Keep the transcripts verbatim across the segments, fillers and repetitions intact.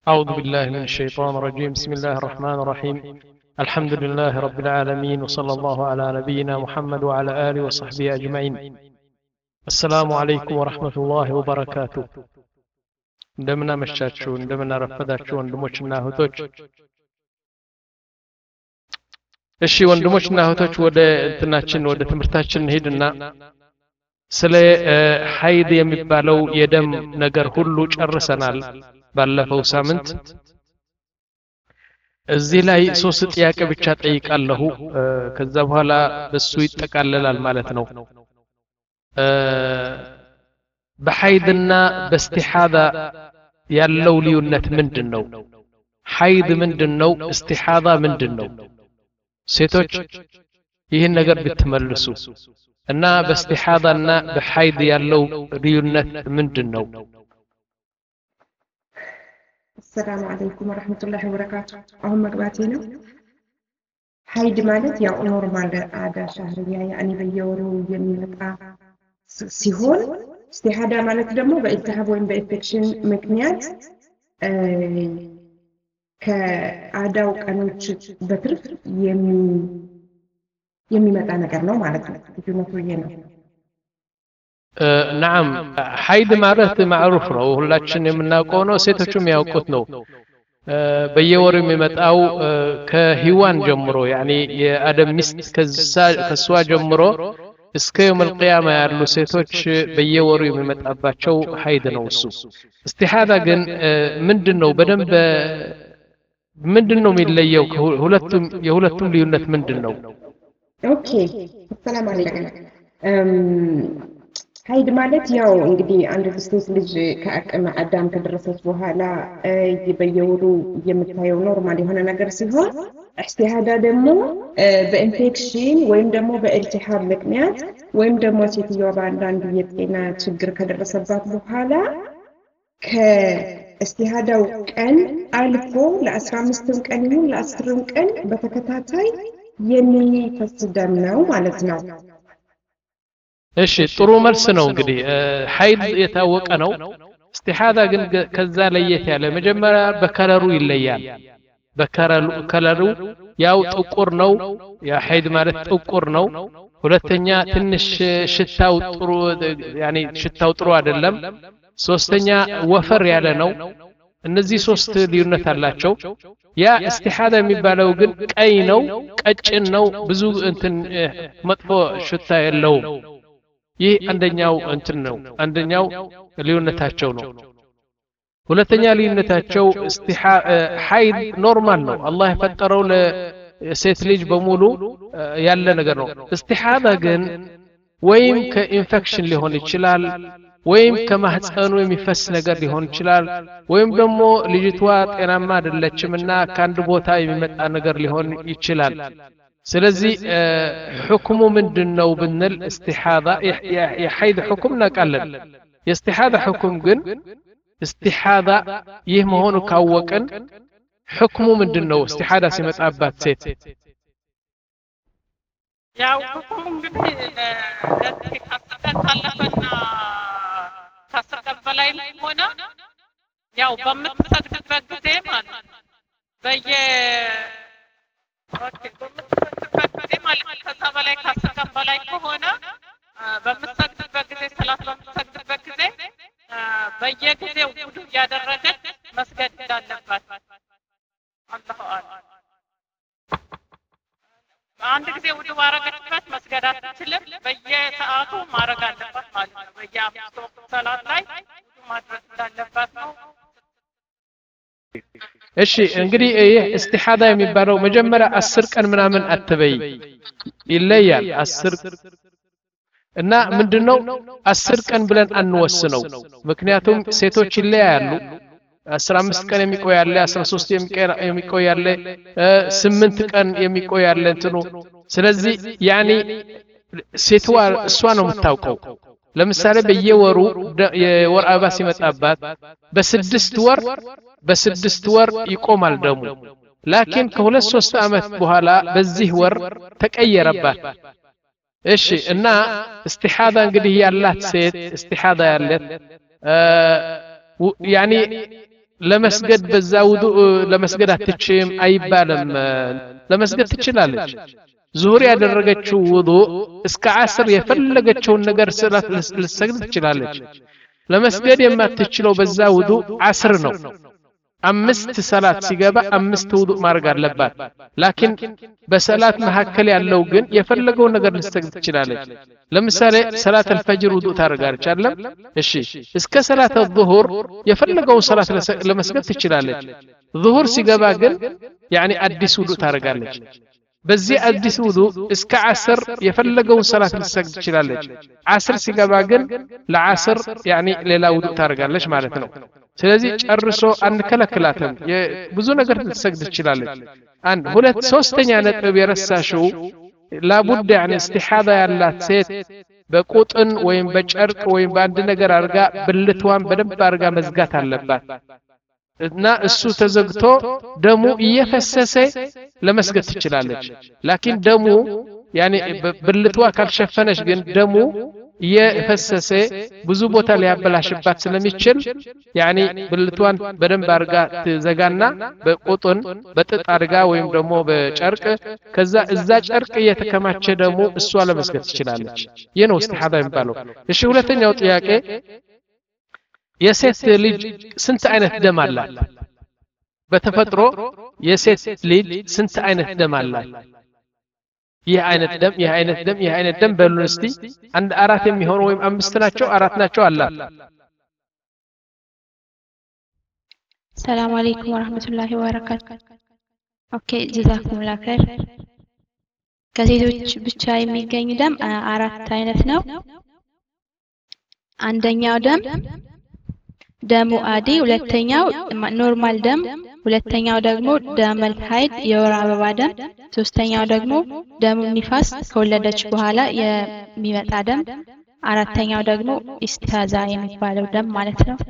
أعوذ بالله من الشيطان الرجيم بسم الله الرحمن الرحيم الحمد لله رب العالمين وصلى الله على نبينا محمد وعلى آله وصحبه أجمعين السلام عليكم ورحمة الله وبركاته እንደምን አመሻችሁ እንደምን አረፈዳችሁ ወንድሞችና እህቶች እሺ ወንድሞችና እህቶች ወደ እንትናችን ወደ ትምህርታችን እንሄድና ስለ ሀይድ የሚባለው የደም ነገር ሁሉ ጨርሰናል ባለፈው ሳምንት እዚህ ላይ ሶስት ጥያቄ ብቻ ጠይቃለሁ ከዛ በኋላ በሱ ይጠቃለላል ማለት ነው በሐይድና በእስቲሃዳ ያለው ልዩነት ምንድነው ሐይድ ምንድነው እስቲሃዳ ምንድነው ሴቶች ይህን ነገር ብትመልሱ እና በእስቲሃዳና በሐይድ ያለው ልዩነት ምንድነው السلام عليكم ورحمة الله وبركاته أهم مقباتينا حيد مالت يا نورمال عادة شهرية يعني بيورو يميلتا سيهون استحادة مالت دمو بإلتهاب وين بإنفكشن مكنيات آه كعادة وكانوش بترف يمي يمي متانا كرنو مالتنا تجونة أه نعم حيد معرفت معروف ነው ሁላችን የምናውቀው ነው ሴቶችም ያውቁት ነው በየወሩ የሚመጣው ከህዋን ጀምሮ يعني የአደም ሚስት ከሷ ጀምሮ እስከ يوم القيامه ያሉ ሴቶች በየወሩ የሚመጣባቸው ሐይድ ነው እሱ እስቲሃዳ ግን ምንድነው በደንብ ምንድነው የሚለየው ሁለቱም የሁለቱም ልዩነት ምንድነው ኦኬ ሰላም አለይኩም ሀይድ ማለት ያው እንግዲህ አንድ ሴት ልጅ ከአቅመ አዳም ከደረሰች በኋላ በየወሩ የምታየው ኖርማል የሆነ ነገር ሲሆን እስቲሃዳ ደግሞ በኢንፌክሽን ወይም ደግሞ በኢልቲሃብ ምክንያት ወይም ደግሞ ሴትዮዋ በአንዳንድ የጤና ችግር ከደረሰባት በኋላ ከእስቲሃዳው ቀን አልፎ ለአስራ አምስትም ቀን ይሁን ለአስርም ቀን በተከታታይ የሚፈስ ደም ነው ማለት ነው እሺ ጥሩ መልስ ነው እንግዲህ ሐይድ የታወቀ ነው እስቲሃዳ ግን ከዛ ለየት ያለ መጀመሪያ በከለሩ ይለያል በከለሩ ከለሩ ያው ጥቁር ነው ያ ሐይድ ማለት ጥቁር ነው ሁለተኛ ትንሽ ሽታው ጥሩ يعني ሽታው ጥሩ አይደለም ሶስተኛ ወፈር ያለ ነው እነዚህ ሶስት ልዩነት አላቸው ያ እስቲሃዳ የሚባለው ግን ቀይ ነው ቀጭን ነው ብዙ እንትን መጥፎ ሽታ የለውም ይህ አንደኛው እንትን ነው አንደኛው ልዩነታቸው ነው ሁለተኛ ልዩነታቸው እስቲሃ ሐይድ ኖርማል ነው አላህ የፈጠረው ለሴት ልጅ በሙሉ ያለ ነገር ነው እስቲሃዳ ግን ወይም ከኢንፌክሽን ሊሆን ይችላል ወይም ከማህፀኑ የሚፈስ ነገር ሊሆን ይችላል ወይም ደግሞ ልጅቷ ጤናማ አይደለችምና ከአንድ ቦታ የሚመጣ ነገር ሊሆን ይችላል ስለዚህ ሁክሙ ምንድነው ብንል እስቲሃዳ የሐይድ ሁክም ነቃለን የእስቲሃዳ ሁክም ግን እስቲሃዳ ይህ መሆኑ ካወቀን ሁክሙ ምንድነው እስቲሃዳ ሲመጣባት ሴት ያው ሁክሙ እንግዲህ ለዚህ ካስተካከለና ካስተካከለ ላይ ሆነ ያው በምትሰግድበት ጊዜ ማለት በየ ኦኬ በምትሰግድበት ጊዜ ማለት ከዛ በላይ ካስተካከለ በላይ ከሆነ በምትሰግድበት ጊዜ ሰላት በምትሰግድበት ጊዜ በየጊዜው ውዱ ያደረገች መስገድ እንዳለባት አላሁ አክበር አንድ ጊዜ ውዱ ማረጋችበት መስገድ አትችልም በየሰዓቱ ማረግ አለባት ማለት ነው በየአምስት ወቅት ሰላት ላይ ውዱ ማድረግ እንዳለባት ነው እሺ እንግዲህ ይህ እስቲሃዳ የሚባለው መጀመሪያ አስር ቀን ምናምን አትበይ ይለያል አስር እና ምንድነው አስር ቀን ብለን አንወስነው ምክንያቱም ሴቶች ይለያያሉ አስራ አምስት ቀን የሚቆይ ያለ አስራ ሶስት የሚቆይ ያለ ስምንት ቀን የሚቆይ ያለ እንትኑ ስለዚህ ያኒ ሴትዋ እሷ ነው የምታውቀው ለምሳሌ በየወሩ የወር አበባ ሲመጣባት በስድስት ወር በስድስት ወር ይቆማል ደሙ ላኪን ከሁለት ሶስት አመት በኋላ በዚህ ወር ተቀየረባት እሺ እና እስቲሃዳ እንግዲህ ያላት ሴት እስቲሃዳ ያለት يعني ለመስገድ በዛ ውዱእ ለመስገድ አትችም አይባልም ለመስገድ ትችላለች ዙሁር ያደረገችው ውዱእ እስከ ዓስር የፈለገችውን ነገር ሰላት ልትሰግድ ትችላለች ለመስገድ የማትችለው በዛ ውዱእ ዓስር ነው አምስት ሰላት ሲገባ አምስት ውዱእ ማድረግ አለባት ላኪን በሰላት መሐከል ያለው ግን የፈለገው ነገር ልትሰግድ ትችላለች ለምሳሌ ሰላት አልፈጅር ውዱእ ታደርጋለች አይደለም እሺ እስከ ሰላት الظهر የፈለገው ሰላት ለመስገድ ትችላለች ظهر ሲገባ ግን ያኒ አዲስ ውዱእ ታደርጋለች በዚህ አዲስ ውዱእ እስከ ዓስር የፈለገው ሰላት ልትሰግድ ትችላለች ዓስር ሲገባ ግን ለዓስር ያኒ ሌላ ውዱእ ታደርጋለች ማለት ነው ስለዚህ ጨርሶ አንከለክላትም ብዙ ነገር ልትሰግድ ትችላለች አንድ ሁለት ሶስተኛ ነጥብ የረሳሽው ላቡድ ያኒ استحاضة ያላት ሴት በቁጥን ወይም በጨርቅ ወይም በአንድ ነገር አርጋ ብልቷን በደንብ አርጋ መዝጋት አለባት እና እሱ ተዘግቶ ደሙ እየፈሰሰ ለመስገድ ትችላለች ላኪን ደሙ ያኒ ብልቷ ካልሸፈነች ግን ደሙ እየፈሰሰ ብዙ ቦታ ሊያበላሽባት ስለሚችል ያኒ ብልቷን በደንብ አርጋ ትዘጋና በቁጥን በጥጥ አርጋ ወይም ደግሞ በጨርቅ ከዛ እዛ ጨርቅ እየተከማቸ ደሙ እሷ ለመስገድ ትችላለች ይሄ ነው استحاضة የሚባለው እሺ ሁለተኛው ጥያቄ የሴት ልጅ ስንት አይነት ደም አላት በተፈጥሮ የሴት ልጅ ስንት አይነት ደም አላት ይህ አይነት ደም ይህ አይነት ደም ይህ አይነት ደም በሉን እስቲ አንድ አራት የሚሆኑ ወይም አምስት ናቸው አራት ናቸው አላት ሰላም አለይኩም ወራህመቱላሂ ወበረካቱ ኦኬ ጀዛኩም ላ ኸይር ከሴቶች ብቻ የሚገኝ ደም አራት አይነት ነው አንደኛው ደም ደሙ አዲ ሁለተኛው ኖርማል ደም ሁለተኛው ደግሞ ደመል ሀይድ የወር አበባ ደም ሶስተኛው ደግሞ ደሙ ኒፋስ ከወለደች በኋላ የሚመጣ ደም አራተኛው ደግሞ ኢስቲሃዛ የሚባለው ደም ማለት ነው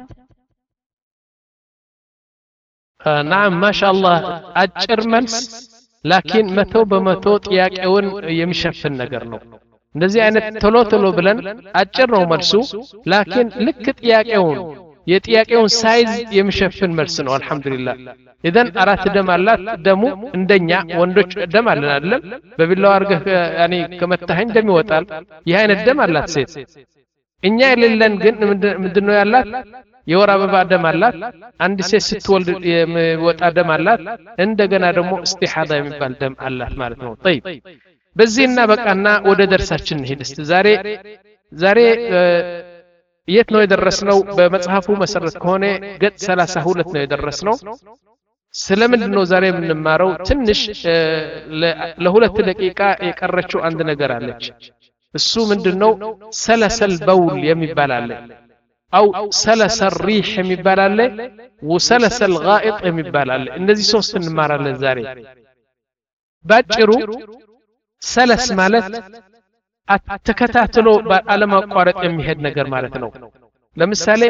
ናም ማሻአላህ አጭር መልስ ላኪን መቶ በመቶ ጥያቄውን የሚሸፍን ነገር ነው እንደዚህ አይነት ቶሎ ቶሎ ብለን አጭር ነው መልሱ ላኪን ልክ ጥያቄውን የጥያቄውን ሳይዝ የሚሸፍን መልስ ነው አልহামዱሊላህ ኢደን አራት ደም አላት ደሙ እንደኛ ወንዶች ደም አለን አይደለም በቢላው አርገህ ያኒ ከመታኸኝ ደም ይወጣል ይህ አይነት ደም አላት ሴት እኛ የሌለን ግን ምንድነው ያላት የወር አበባ ደም አላት አንድ ሴት ስትወልድ የሚወጣ ደም አላት እንደገና ደግሞ استحاضة የሚባል ደም አላት ማለት ነው طيب በዚህና በቃና ወደ ደርሳችን ሄድ እስቲ ዛሬ ዛሬ የት ነው የደረስነው በመጽሐፉ መሰረት ከሆነ ገጽ ሰላሳ ሁለት ነው የደረስነው ስለምንድን ነው ዛሬ የምንማረው ትንሽ ለሁለት ደቂቃ የቀረችው አንድ ነገር አለች እሱ ምንድነው ሰለሰል በውል የሚባል አለ አው ሰለሰል ሪህ የሚባል አለ ወሰለሰል ጋኢጥ የሚባል አለ እነዚህ ሶስት እንማራለን ዛሬ ባጭሩ ሰለስ ማለት ተከታትሎ በአለም አቋራጭ የሚሄድ ነገር ማለት ነው ለምሳሌ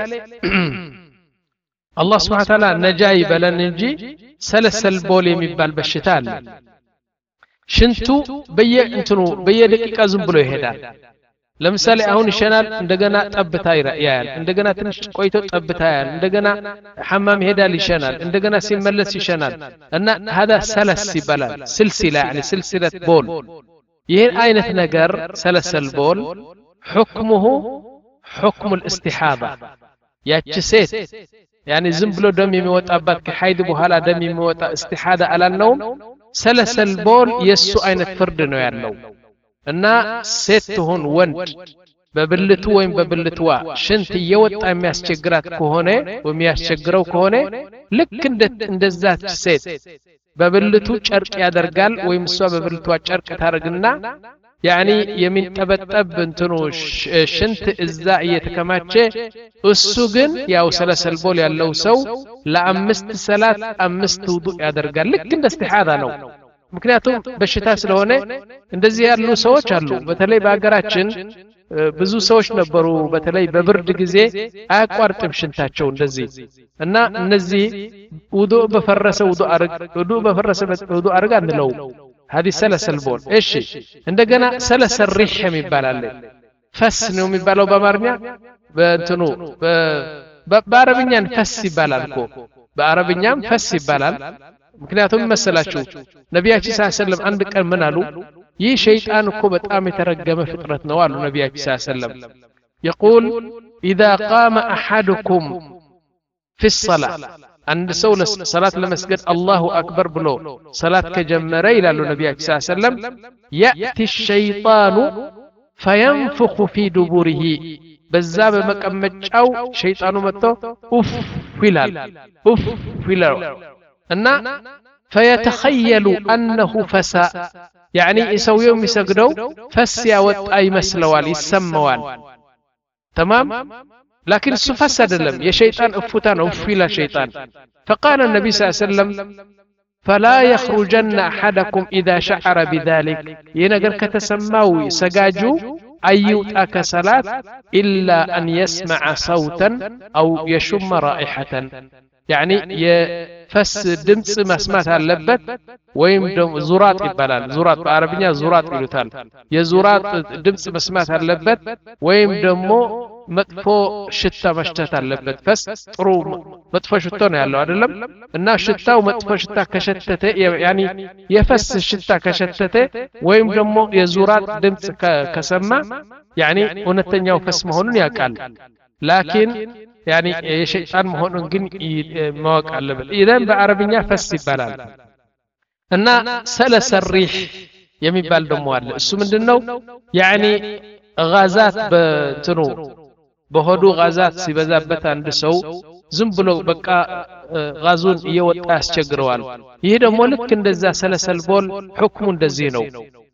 አላህ Subhanahu Wa Ta'ala ነጃ ይበለን እንጂ ሰለሰል ቦል የሚባል በሽታ አለ ሽንቱ በየእንትኑ በየደቂቃ ዝም ብሎ ይሄዳል ለምሳሌ አሁን ይሸናል እንደገና ጠብታ ያያል እንደገና ትንሽ ቆይቶ ጠብታ ያያል እንደገና ሐማም ይሄዳል ይሸናል እንደገና ሲመለስ ይሸናል እና هذا ሰለስ ይባላል ስልሲላ يعني سلسلة بول ይሄን አይነት ነገር ሰለሰል ቦል حكمه حكم الاستحاضة ያቺ ሴት يعني ዝም ብሎ ደም የሚወጣባት ከሐይድ በኋላ ደም የሚወጣ استحاضة አላልነውም ሰለሰል ቦል የሱ አይነት ፍርድ ነው ያለው እና ሴት ትሆን ወንድ በብልቱ ወይም በብልትዋ ሽንት እየወጣ የሚያስቸግራት ከሆነ ወይም ያስቸግረው ከሆነ ልክ እንደዛች ሴት በብልቱ ጨርቅ ያደርጋል ወይም እሷ በብልቷ ጨርቅ ታርግና ያኒ የሚንጠበጠብ እንትኑ ሽንት እዛ እየተከማቸ እሱ ግን ያው ሰለሰል ቦል ያለው ሰው ለአምስት ሰላት አምስት ውዱእ ያደርጋል ልክ እንደ استحاضة ነው ምክንያቱም በሽታ ስለሆነ እንደዚህ ያሉ ሰዎች አሉ በተለይ በአገራችን ብዙ ሰዎች ነበሩ በተለይ በብርድ ጊዜ አያቋርጥም ሽንታቸው እንደዚህ እና እነዚህ ውዱእ በፈረሰ ውዱእ አርግ ውዱእ በፈረሰ ውዱእ አርግ አንለው هذه سلسل بول ايش እንደገና ሰለሰል ሪህ የሚባል ፈስ ነው የሚባለው በአማርኛ በእንትኑ በአረብኛ ፈስ ይባላል እኮ በአረብኛም ፈስ ይባላል ምክንያቱም መሰላችሁ ነቢያችን ሰለላሁ ዐለይሂ ወሰለም አንድ ቀን ምን አሉ ይህ ሸይጣን እኮ በጣም የተረገመ ፍጥረት ነው አሉ ነቢያችን ሰለላሁ ዐለይሂ ወሰለም يقول إذا قام أحدكم في الصلاة عند سول صلاة المسجد الله أكبر بلو صلاة كجمرة إلى النبي صلى الله عليه وسلم يأتي الشيطان فينفخ في دبره بزاب مكمج أو شيطان متو أف فلال أف فلال أن فيتخيل أنه فساء يعني يسوي يوم يسجدوا فسيا وأي مسلوال يسموال تمام لكن سفسد لم يا شيطان أفتان أفلا شيطان فقال النبي صلى الله عليه وسلم فلا يخرجن أحدكم إذا شعر بذلك ينقر كتسماوي سجاجو أيوت أكسلات إلا أن يسمع صوتا أو يشم رائحة يعني يفس دمس مسمات اللبت ويم دم زورات إبلال زورات بعربية زورات يلوتال يزورات دمس مسمات اللبت ويم دمو مطفو شتا مشتت اللبت فس طرو مطفو شتون يالله أدلم النا شتا ومطفو شتا كشتته يعني يفس شتا كشتته ويم دمو يزورات دمس كسمة يعني ونتنيا وفس مهون يقال لكن يعني شيطان مهون جن مواقع اللبت إذا بعربية فس يبلال النا سلس الريح يمي بالدموال السم النو يعني غازات بتنو بهدو غازات ሲበዛበት አንድ ሰው ዝም ብሎ በቃ ጋዙን እየወጣ ያስቸግረዋል ይሄ ደግሞ ልክ እንደዛ ሰለሰልቦል ሁክሙ እንደዚህ ነው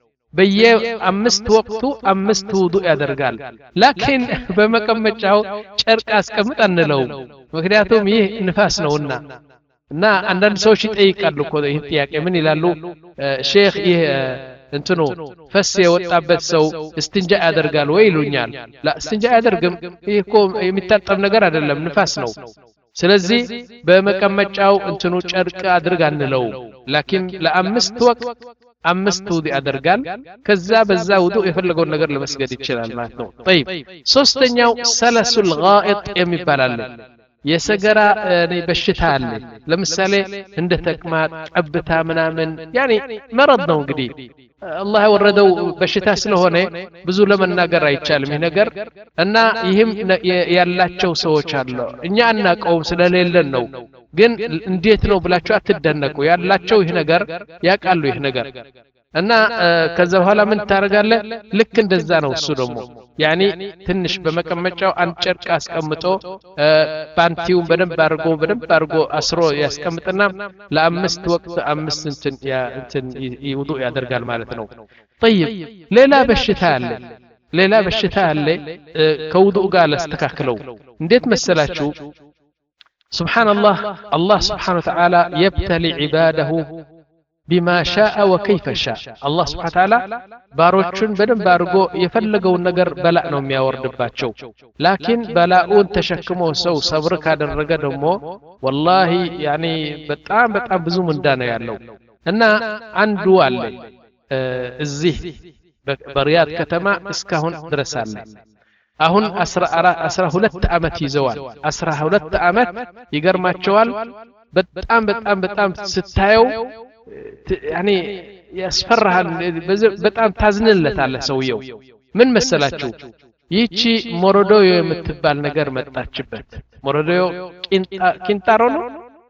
በየአምስት ወቅቱ አምስት ውዱእ ያደርጋል ላኪን በመቀመጫው ጨርቅ አስቀምጥ አንለው ምክንያቱም ይህ ንፋስ ነውና እና አንዳንድ ሰዎች ይጠይቃሉ እኮ ይህ ጥያቄ ምን ይላሉ ሼክ ይህ እንትኑ ፈስ የወጣበት ሰው እስትንጃ ያደርጋል ወይ ይሉኛል ላ እስትንጃ ያደርግም ይሄ እኮ የሚታጠብ ነገር አይደለም ንፋስ ነው ስለዚህ በመቀመጫው እንትኑ ጨርቅ አድርግ አንለው ላኪን ለአምስት ወቅት አምስት ውዱእ ያደርጋል ከዛ በዛ ውዱእ የፈለገው ነገር ለመስገድ ይችላል ማለት ነው طيب ሶስተኛው ሰለሱል ጋኢጥ የሚባላል የሰገራ በሽታ አለ ለምሳሌ እንደ ተቅማጥ ጠብታ ምናምን يعني مرض ነው እንግዲህ አላህ ያወረደው በሽታ ስለሆነ ብዙ ለመናገር አይቻልም ይሄ ነገር እና ይህም ያላቸው ሰዎች አሉ እኛ አናቀውም ስለሌለን ነው ግን እንዴት ነው ብላችሁ አትደነቁ ያላቸው ይሄ ነገር ያቃሉ ይሄ ነገር እና ከዛ በኋላ ምን ታረጋለህ ልክ እንደዛ ነው እሱ ደግሞ يعني ትንሽ በመቀመጫው አንድ ጨርቅ አስቀምጦ ፓንቲውን በደንብ አድርጎ በደንብ አድርጎ አስሮ ያስቀምጥና ለአምስት ወቅት አምስት እንትን ያ እንትን ውዱእ ያደርጋል ማለት ነው طيب ሌላ በሽታ አለ ሌላ በሽታ አለ ከውዱእ ጋር ለስተካክለው እንዴት መሰላችሁ سبحان الله الله سبحانه وتعالى يبتلي عباده بما شاء وكيف شاء الله سبحانه وتعالى باروچن بدن بارغو يفلغون ነገር በላእ ነው የሚያወርድባቸው ላኪን በላኡን ተሸክሞ ሰው ሰብር ካደረገ ደግሞ والله يعني በጣም በጣም ብዙ ምንዳ ነው ያለው እና አንዱ አለ እዚህ በሪያድ ከተማ እስካሁን ድረስ አለ አሁን አስራ ሁለት አመት ይዘዋል አስራ ሁለት አመት ይገርማቸዋል በጣም በጣም በጣም ስታየው يعني ያስፈራሃል በጣም ታዝንለታለህ ሰውየው ምን መሰላችሁ ይቺ ሞሮዶዮ የምትባል ነገር መጣችበት ሞሮዶዮ ኪንታሮ ነው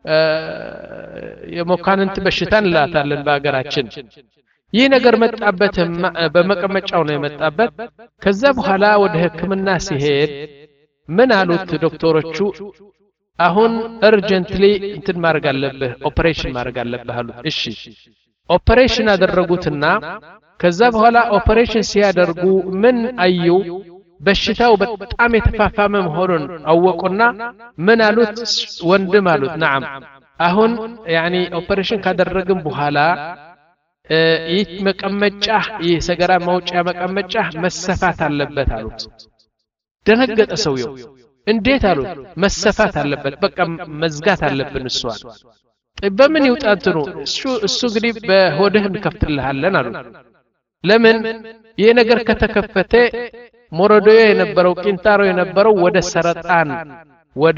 የሞካንንት በሽታን ላታለን በአገራችን ይህ ነገር መጣበት በመቀመጫው ነው የመጣበት ከዛ በኋላ ወደ ህክምና ሲሄድ ምን አሉት ዶክተሮቹ አሁን urgently እንትን ማድረግ አለብህ ኦፕሬሽን ማድረግ አለብህ አሉት እሺ ኦፕሬሽን አደረጉትና ከዛ በኋላ ኦፕሬሽን ሲያደርጉ ምን አዩ በሽታው በጣም የተፋፋመ መሆኑን አወቁና ምን አሉት ወንድም አሉት نعم አሁን يعني ኦፕሬሽን ካደረግን በኋላ ይህ መቀመጫ ይህ ሰገራ ማውጫ መቀመጫ መሰፋት አለበት አሉት ደነገጠ ሰውየው እንዴት አሉት መሰፋት አለበት በቃ መዝጋት አለብን እሷን በምን ይውጣት ነው እሱ እሱ እንግዲህ በሆድህ እንከፍትልሃለን አሉት ለምን ይሄ ነገር ከተከፈተ ሞሮዶዮ የነበረው ቂንታሮ የነበረው ወደ ሰረጣን ወደ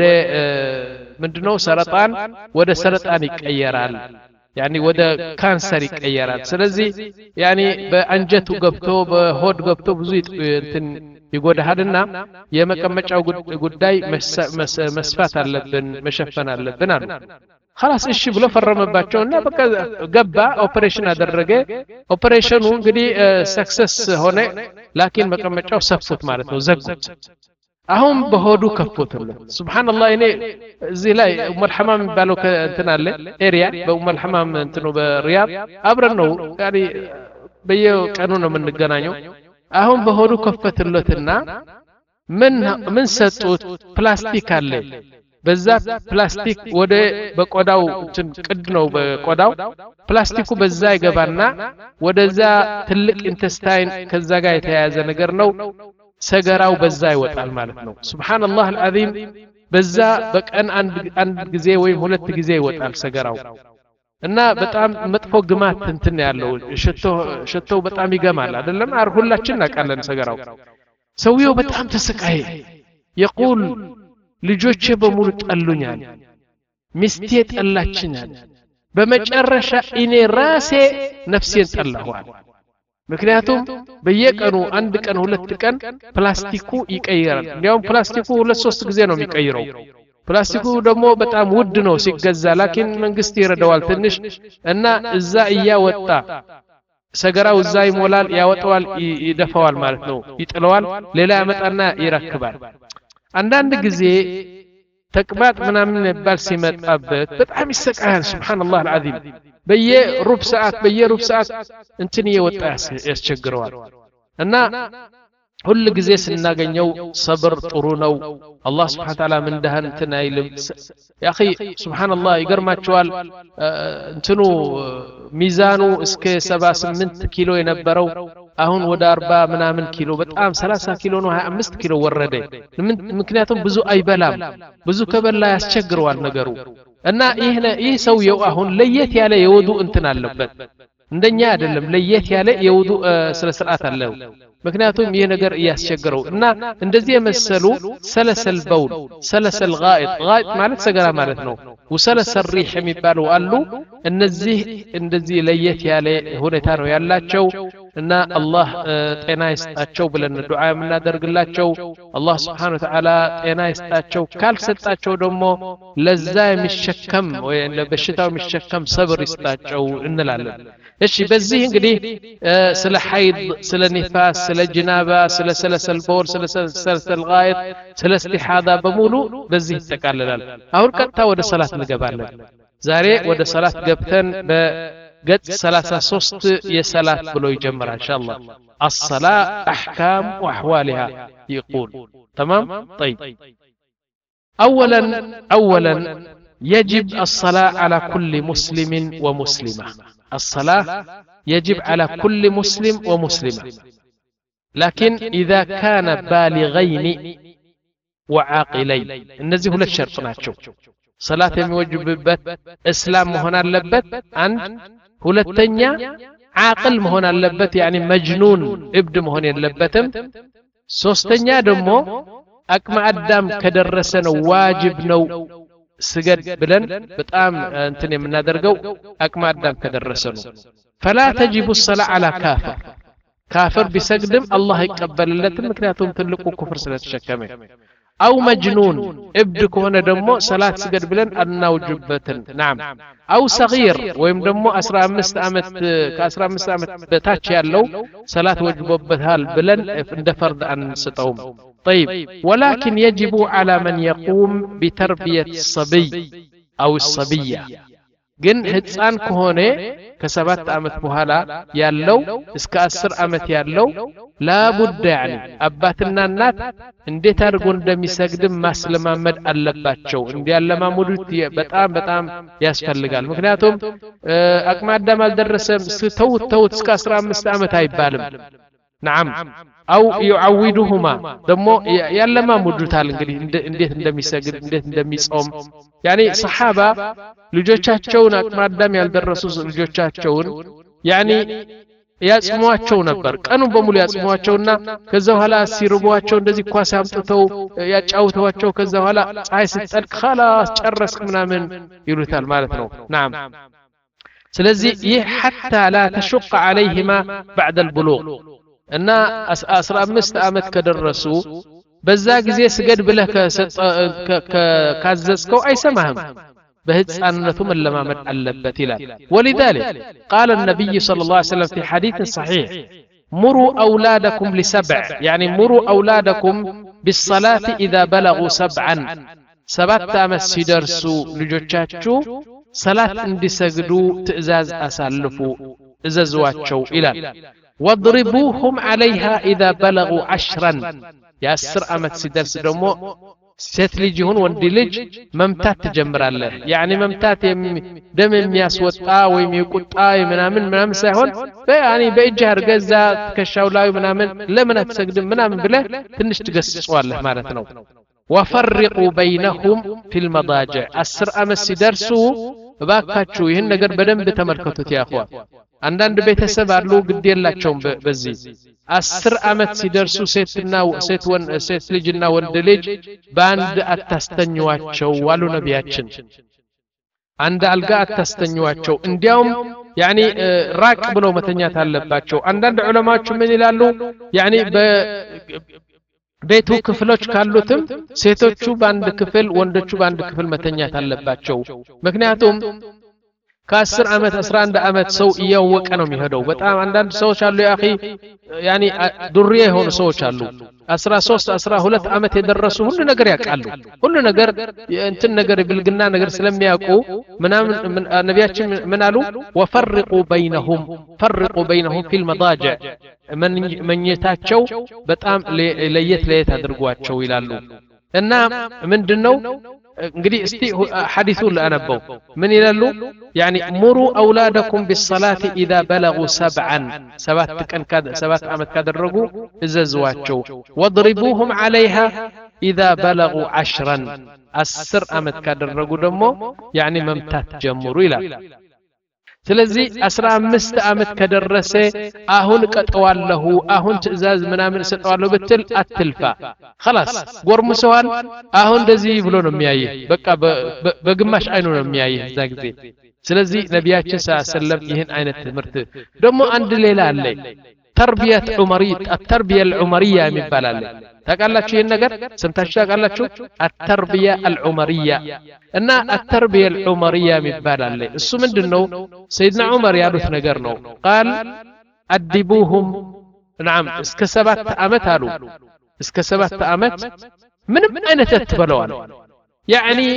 ምንድነው ሰረጣን ወደ ሰረጣን ይቀየራል ያኒ ወደ ካንሰር ይቀየራል ስለዚህ ያኒ በአንጀቱ ገብቶ በሆድ ገብቶ ብዙ እንትን ይጎዳልና የመቀመጫው ጉዳይ መስፋት አለብን መሸፈን አለብን አሉ خلاص እሺ ብሎ ፈረመባቸውና በቃ ገባ ኦፕሬሽን አደረገ ኦፕሬሽኑ እንግዲህ ሰክሰስ ሆነ ላኪን መቀመጫው ሰፍቶት ማለት ነው ዘጉት አሁን በሆዱ ከፈቱለት ሱብሃንአላህ እኔ እዚህ ላይ ኡሙል ሐማም ባለው እንትን አለ ኤሪያ በኡሙል ሐማም እንትኑ በሪያድ አብረን ነው ያኒ በየቀኑ ነው የምንገናኘው አሁን በሆዱ ከፈቱለትና ምን ምን ሰጡት ፕላስቲክ አለ በዛ ፕላስቲክ ወደ በቆዳው እንትን ቅድ ነው በቆዳው ፕላስቲኩ በዛ ይገባና ወደዛ ትልቅ ኢንተስታይን ከዛ ጋር የተያያዘ ነገር ነው ሰገራው በዛ ይወጣል ማለት ነው ሱብሃንአላህ አልዓዚም በዛ በቀን አንድ አንድ ጊዜ ወይም ሁለት ጊዜ ይወጣል ሰገራው እና በጣም መጥፎ ግማት እንትን ያለው ሽቶ ሽቶው በጣም ይገማል አይደለም አር ሁላችን እናቃለን ሰገራው ሰውየው በጣም ተሰቃየ يقول ልጆቼ በሙሉ ጠሉኛል ሚስቴ ጠላችኛል በመጨረሻ እኔ ራሴ ነፍሴን ጠላኋል ምክንያቱም በየቀኑ አንድ ቀን ሁለት ቀን ፕላስቲኩ ይቀየራል እንዲያውም ፕላስቲኩ ሁለት ሶስት ጊዜ ነው የሚቀይረው ፕላስቲኩ ደግሞ በጣም ውድ ነው ሲገዛ ላኪን መንግስት ይረዳዋል ትንሽ እና እዛ እያወጣ ሰገራው እዛ ይሞላል ያወጣዋል ይደፋዋል ማለት ነው ይጥለዋል ሌላ ያመጣና ይረክባል አንዳንድ ጊዜ ተቅባጥ ምናምን ይባል ሲመጣበት በጣም ይሰቃያል ሱብሃንአላህ አልዓዚም በየሩብ ሰዓት በየሩብ ሰዓት እንትን ይወጣ ያስቸግረዋል እና ሁሉ ጊዜ ስናገኘው ሰብር ጥሩ ነው አላህ Subhanahu Wa Ta'ala ምን ደህን እንትን አይልም ያ اخي ሱብሃንአላህ ይገርማቸዋል እንትኑ ሚዛኑ እስከ ሰባ ስምንት ኪሎ የነበረው አሁን ወደ አርባ ምናምን ኪሎ በጣም ሰላሳ ኪሎ ነው ሃያ አምስት ኪሎ ወረደ ምክንያቱም ብዙ አይበላም ብዙ ከበላ ያስቸግረዋል ነገሩ እና ይሄ ይሄ ሰውየው አሁን ለየት ያለ የወዱ እንትን አለበት እንደኛ አይደለም ለየት ያለ የወዱ ስለ ስርዓት አለው ምክንያቱም ይሄ ነገር ያስቸግረው እና እንደዚህ የመሰሉ ሰለሰል በውል ሰለሰል ጋኢጥ ጋኢጥ ማለት ሰገራ ማለት ነው ወሰለሰል ሪህ የሚባሉ አሉ እነዚህ እንደዚህ ለየት ያለ ሁኔታ ነው ያላቸው እና አላህ ጤና ይስጣቸው ብለን ዱዓ የምናደርግላቸው አላህ Subhanahu Wa Ta'ala ጤና ይስጣቸው ካልሰጣቸው ደግሞ ለዛ የሚሸከም ወይ ለበሽታው የሚሸከም ሰብር ይስጣቸው እንላለን እሺ በዚህ እንግዲህ ስለ ሐይድ ስለ ኒፋስ ስለ ጅናባ ስለ ሰለሰል በውል ስለ ሰለሰል ጋኢጥ ስለ እስቲሃዳ በሙሉ በዚህ ይተካለላል አሁን ቀጥታ ወደ ሰላት እንገባለን ዛሬ ወደ ሰላት ገብተን በገጽ ሰላሳ ሶስት የሰላት ብሎ ይጀምራል ኢንሻአላህ الصلاه احكام واحوالها يقول تمام طيب اولا اولا يجب الصلاه على كل مسلم ومسلمه الصلاه يجب على كل مسلم ومسلمه لكن اذا كان بالغين وعاقلين እነዚህ ሁለት ሸርጥ ናቸው ሰላት የሚወጅብበት እስላም መሆን አለበት አንድ ሁለተኛ ዓቅል መሆን አለበት يعني መጅኑን እብድ መሆን የለበትም ሶስተኛ ደግሞ አቅመ አዳም ከደረሰ ነው ዋጅብ ነው ስገድ ብለን በጣም እንትን የምናደርገው አቅመ አዳም ከደረሰ ነው فلا تجب الصلاه على كافر كافر بسجدم الله يقبلለትም ምክንያቱም ትልቁ ኩፍር ስለተሸከመ او مجنون ابد كونه دمو صلاه سجد بلن اناوجبتن نعم او صغير ويم دمو አስራ አምስት አመት ከ15 አመት በታች ያለው صلاه وجببታል ብለን እንደ ፈርድ አንስጠውም طيب ولكن يجب على من يقوم بتربيه الصبي او الصبيه ግን ህፃን ከሆነ ከሰባት አመት በኋላ ያለው እስከ አስር አመት ያለው ላቡድ يعني አባትና እናት እንዴት አድርጎ እንደሚሰግድ ማስለማመድ አለባቸው እንዲያለማሙዱት በጣም በጣም ያስፈልጋል ምክንያቱም አቅመ አዳም አልደረሰም ተውት ተውት እስከ አስራ አምስት አመት አይባልም نعم او يعودهما ደሞ ያለማሙዱታል እንግዲህ እንዴት እንደሚሰግድ እንዴት እንደሚጾም يعني صحابه ልጆቻቸውን አቅመ አዳም ያልደረሱ ልጆቻቸውን يعني ያጽሟቸው ነበር ቀኑን በሙሉ ያጽሟቸውና ከዛ በኋላ ሲርቧቸው እንደዚህ ኳስ አምጥተው ያጫውተዋቸው ከዛ በኋላ ፀሐይ ስትጠልቅ خلاص ጨረስክ ምናምን ይሉታል ማለት ነው نعم ስለዚህ ይህ حتى لا تشق عليهما بعد البلوغ እና አስራ አምስት አመት ከደረሱ በዛ ጊዜ ስገድ ብለህ ካዘዝከው አይሰማህም بهتسانته من لما مد اللبت لا ولذلك قال النبي صلى الله عليه وسلم في حديث صحيح مروا أولادكم لسبع يعني مروا أولادكم بالصلاة إذا بلغوا سبعا سبعة أمس درسوا لجوجاتشو صلاة اندي سجدوا تأزاز أسالفوا إزازواتشو إلى واضربوهم عليها إذا بلغوا عشرا يا أسر أمس درس دمو ሴት ልጅ ይሁን ወንድ ልጅ መምታት ትጀምራለህ يعني መምታት ደም የሚያስወጣ ወይም የቁጣ ምናምን ምናምን ሳይሆን በያኒ በእጅ አርገዛ ተከሻው ላይ ምናምን ለምን አትሰግድም ምናምን ብለህ ትንሽ ትገስጿለህ ማለት ነው وفرقوا بينهم في المضاجع አስር አመት ሲደርሱ እባካችሁ ይሄን ነገር በደንብ ተመልከቱት ያ አخوان አንዳንድ ቤተሰብ አሉ ግድ የላቸውም በዚህ አስር አመት ሲደርሱ ሴትና ሴት ወን ሴት ልጅና ወንድ ልጅ ባንድ አታስተኛዋቸው ዋሉ ነቢያችን አንድ አልጋ አታስተኛዋቸው እንዲያውም يعني ራቅ ብለው መተኛት አለባቸው አንዳንድ ዑለማዎች ምን ይላሉ يعني ቤቱ ክፍሎች ካሉትም ሴቶቹ ባንድ ክፍል ወንዶቹ ባንድ ክፍል መተኛት አለባቸው ምክንያቱም ከአስር አመት አስራ አንድ አመት ሰው እያወቀ ነው የሚሄደው በጣም አንዳንድ ሰዎች አሉ ያኺ يعني ዱርዬ የሆኑ ሰዎች አሉ አስራ ሶስት አስራ ሁለት አመት የደረሱ ሁሉ ነገር ያውቃሉ ሁሉ ነገር እንትን ነገር ብልግና ነገር ስለሚያውቁ ምናምን ነቢያችን ምን አሉ وفرقوا بينهم فرقوا بينهم في المضاجع መኝታቸው በጣም ለየት ለየት አድርጓቸው ይላሉ እና ምንድነው እንግዲህ እስቲ ሐዲሱን ለአነበው ምን ይላሉ يعني مروا اولادكم بالصلاه اذا بلغوا سبعا سبعة ቀን سبعة አመት ካደረጉ እዘዟቸው واضربوهم عليها اذا بلغوا عشرا አስር አመት ካደረጉ ደግሞ يعني መምታት ጀምሩ ይላል ስለዚህ አስራ አምስት አመት ከደረሰ አሁን ቀጠዋለሁ አሁን ትእዛዝ ምናምን ሰጠዋለሁ ብትል አትልፋ خلاص ጎርሙሰዋል አሁን እንደዚህ ብሎ ነው የሚያየህ በቃ በግማሽ አይኑ ነው የሚያየህ እዛ ጊዜ ስለዚህ ነቢያችን ሰለላሁ ይህን አይነት ትምህርት ደግሞ አንድ ሌላ አለ ተርቢያት ዑመሪት التربيه العمريه የሚባላል ታውቃላችሁ ይሄን ነገር ሰምታችሁ ታውቃላችሁ التربيه العمريه እና التربيه العمريه የሚባላል እሱ ምንድነው ሰይድና ዑመር ያሉት ነገር ነው قال ادبوهم نعم እስከ ሰባት አመት አሉ እስከ ሰባት አመት ምንም አይነት ተበለዋል يعني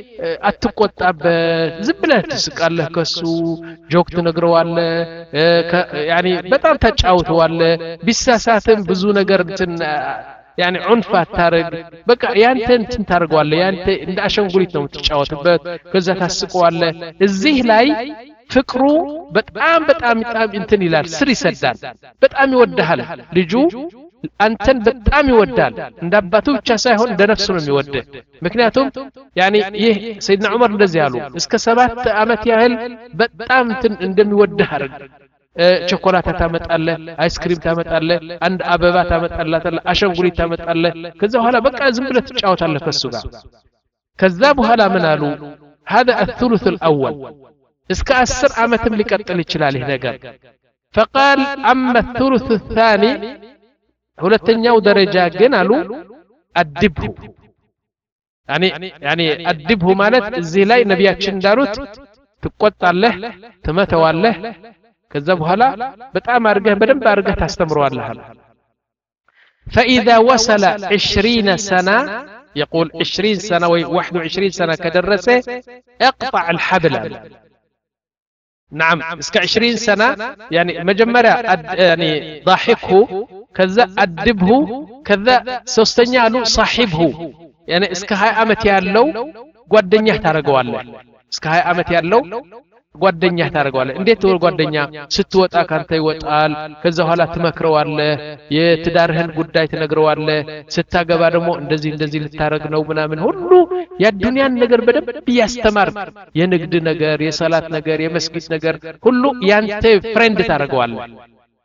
አትቆጣበት ዝም ብለህ ትስቃለህ ከሱ ጆክ ትነግረዋለህ يعني በጣም ተጫውተዋለህ ቢሳሳትም ብዙ ነገር እንትን يعني عنف ታረግ በቃ ያንተ እንትን ታርገዋለህ ያንተ እንደ አሸንጉሊት ነው የምትጫወትበት ከዛ ታስቀዋለህ እዚህ ላይ ፍቅሩ በጣም በጣም በጣም እንትን ይላል ስር ይሰዳል በጣም ይወድሃል ልጁ አንተን በጣም ይወዳል እንዳባቱ ብቻ ሳይሆን እንደነፍሱ ነው የሚወደው ምክንያቱም يعني ይህ ሰይድና ዑመር እንደዚህ ያሉ እስከ ሰባት አመት ያህል በጣም እንትን እንደሚወድህ አረግ ቸኮላታ ታመጣለህ አይስክሪም ታመጣለህ አንድ አበባ ታመጣላታለህ አሸንጉሊት ታመጣለህ ከዛ በኋላ በቃ ዝም ብለህ ትጫወታለህ ከሱ ጋር ከዛ በኋላ ምን አሉ هذا الثلث الاول እስከ አስር አመትም ሊቀጥል ይችላል ይሄ ነገር فقال اما الثلث الثاني ሁለተኛው ደረጃ ግን አሉ አድብሁ يعني يعني አድብሁ ማለት እዚህ ላይ ነቢያችን እንዳሉት ትቆጣለህ ትመተዋለህ ከዛ በኋላ በጣም አርገህ በደንብ አርገህ ታስተምረዋለህ فاذا وصل عشرين سنه يقول عشرين سنه و واحد وعشرين سنه كدرسه اقطع الحبل نعم اسك عشرين سنه يعني مجمره يعني ضاحكه كذا ادبه كذا ሶስተኛ አሉ صاحبه يعني እስከ ሃያ አመት ያለው ጓደኛህ ታረጋዋለህ እስከ ሃያ አመት ያለው ጓደኛህ ታረጋዋለህ እንዴት ነው ጓደኛ ስትወጣ ካንተ ይወጣል ከዛ በኋላ ትመክረዋለህ የትዳርህን ጉዳይ ትነግረዋለህ ስታገባ ደግሞ እንደዚህ እንደዚህ ልታረግ ነው ምናምን ሁሉ የዱንያን ነገር በደንብ ያስተማር የንግድ ነገር የሰላት ነገር የመስጊድ ነገር ሁሉ ያንተ ፍሬንድ ታረጋዋለህ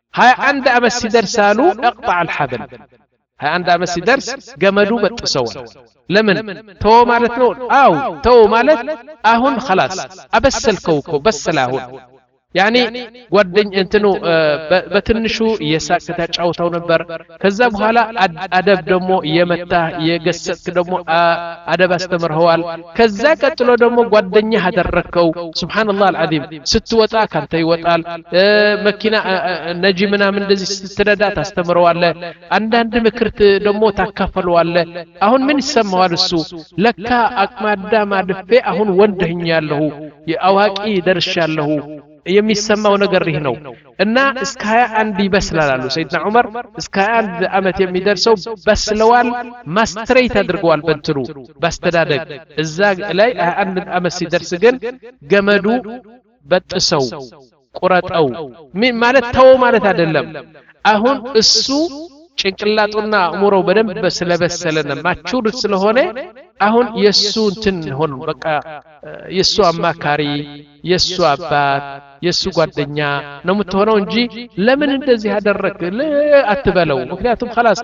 هاي عند أمس سيدرسالو اقطع الحبل هاي عند أمس سيدرس جمدو بتسوى لمن تو مالت نور أو تو مالت أهون خلاص أبسل كوكو بس لاهون يعني ጓደኝ እንትኑ በትንሹ የሳቅ ተጫውተው ነበር ከዛ በኋላ አደብ ደሞ የመታ የገሰጥክ ደሞ አደብ አስተምርኸዋል ከዛ ቀጥሎ ደሞ ጓደኛ አደረከው ሱብሃንአላህ አልዓዚም ስትወጣ ካንተ ይወጣል መኪና ነጂ ምናምን እንደዚህ ስትረዳ ታስተምረዋለ አንዳንድ ምክርት ደሞ ታካፈለዋለ አሁን ምን ይሰማዋል እሱ ለካ አቅማዳ ማድፌ አሁን ወንድኛለሁ የአዋቂ ደርሻለሁ የሚሰማው ነገር ይህ ነው እና እስከ ሃያ አንድ ይበስላል አሉ ሰይድና ዑመር እስከ ሃያ አንድ አመት የሚደርሰው በስለዋል ማስትሬት አድርገዋል በእንትኑ ባስተዳደግ እዛ ላይ ሃያ አንድ አመት ሲደርስ ግን ገመዱ በጥሰው ቁረጠው ማለት ተው ማለት አይደለም አሁን እሱ ጭንቅላቱና አእምሮው በደንብ ስለበሰለና ማቹር ስለሆነ አሁን የሱ እንትን ሆነ በቃ የሱ አማካሪ የሱ አባት የሱ ጓደኛ ነው የምትሆነው እንጂ ለምን እንደዚህ አደረክ አትበለው ምክንያቱም خلاص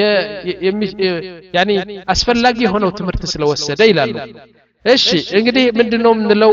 ያኒ አስፈላጊ ሆነው ትምህርት ስለወሰደ ይላሉ እሺ እንግዲህ ምንድነው ምንለው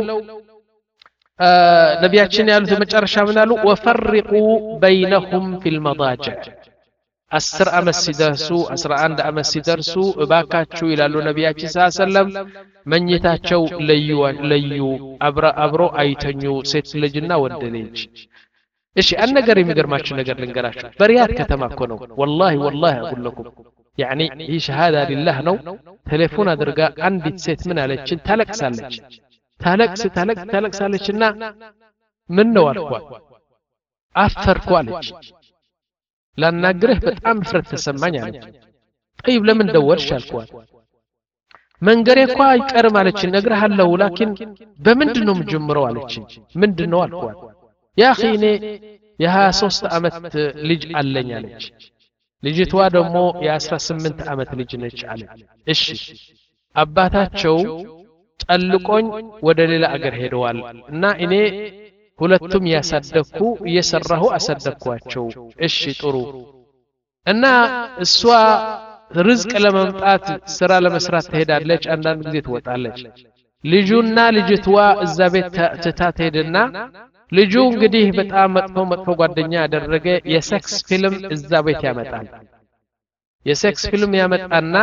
ነቢያችን ያሉት መጨረሻ ምን አሉ ወፈርቁ በይነሁም ፊል መዳጅዕ አስር አመት ሲደርሱ አስራ አንድ አመት ሲደርሱ እባካችሁ ይላሉ ነቢያችን ሰለላሁ መኝታቸው ለዩ ለዩ አብራ አብሮ አይተኙ ሴት ልጅና ወንድ ልጅ እሺ አንገር የሚገርማችሁ ነገር ልንገራችሁ በሪያድ ከተማ እኮ ነው والله والله اقول لكم يعني هي شهاده لله ነው ቴሌፎን አድርጋ አንዲት ሴት ምን አለችን ታለቅሳለች ታለቅስ ታለቅስ ታለቅሳለችና ምን ነው አልኳት አፈርኩ አለች ላናግርህ በጣም ፍርት ተሰማኝ አለች طيب ለምን ደወልሽ አልኳት መንገሬ እኮ አይቀርም አለች ነግርሃለሁ ላኪን በምንድነው ምጀምረው አለች ምንድነው አልኳት ያ ኺኔ የ23 አመት ልጅ አለኝ አለች ልጅቷ ደግሞ የ18 አመት ልጅ ነች አለች እሺ አባታቸው ጠልቆኝ ወደ ሌላ አገር ሄደዋል እና እኔ ሁለቱም ያሳደኩ እየሰራሁ አሳደኳቸው እሺ ጥሩ እና እሷ ርዝቅ ለማምጣት ስራ ለመስራት ትሄዳለች አንዳንድ ጊዜ ትወጣለች ልጁና ልጅቷ እዛ ቤት ትታት ሄድና ልጁ እንግዲህ በጣም መጥፎ መጥፎ ጓደኛ ያደረገ የሴክስ ፊልም እዛ ቤት ያመጣል የሴክስ ፊልም ያመጣና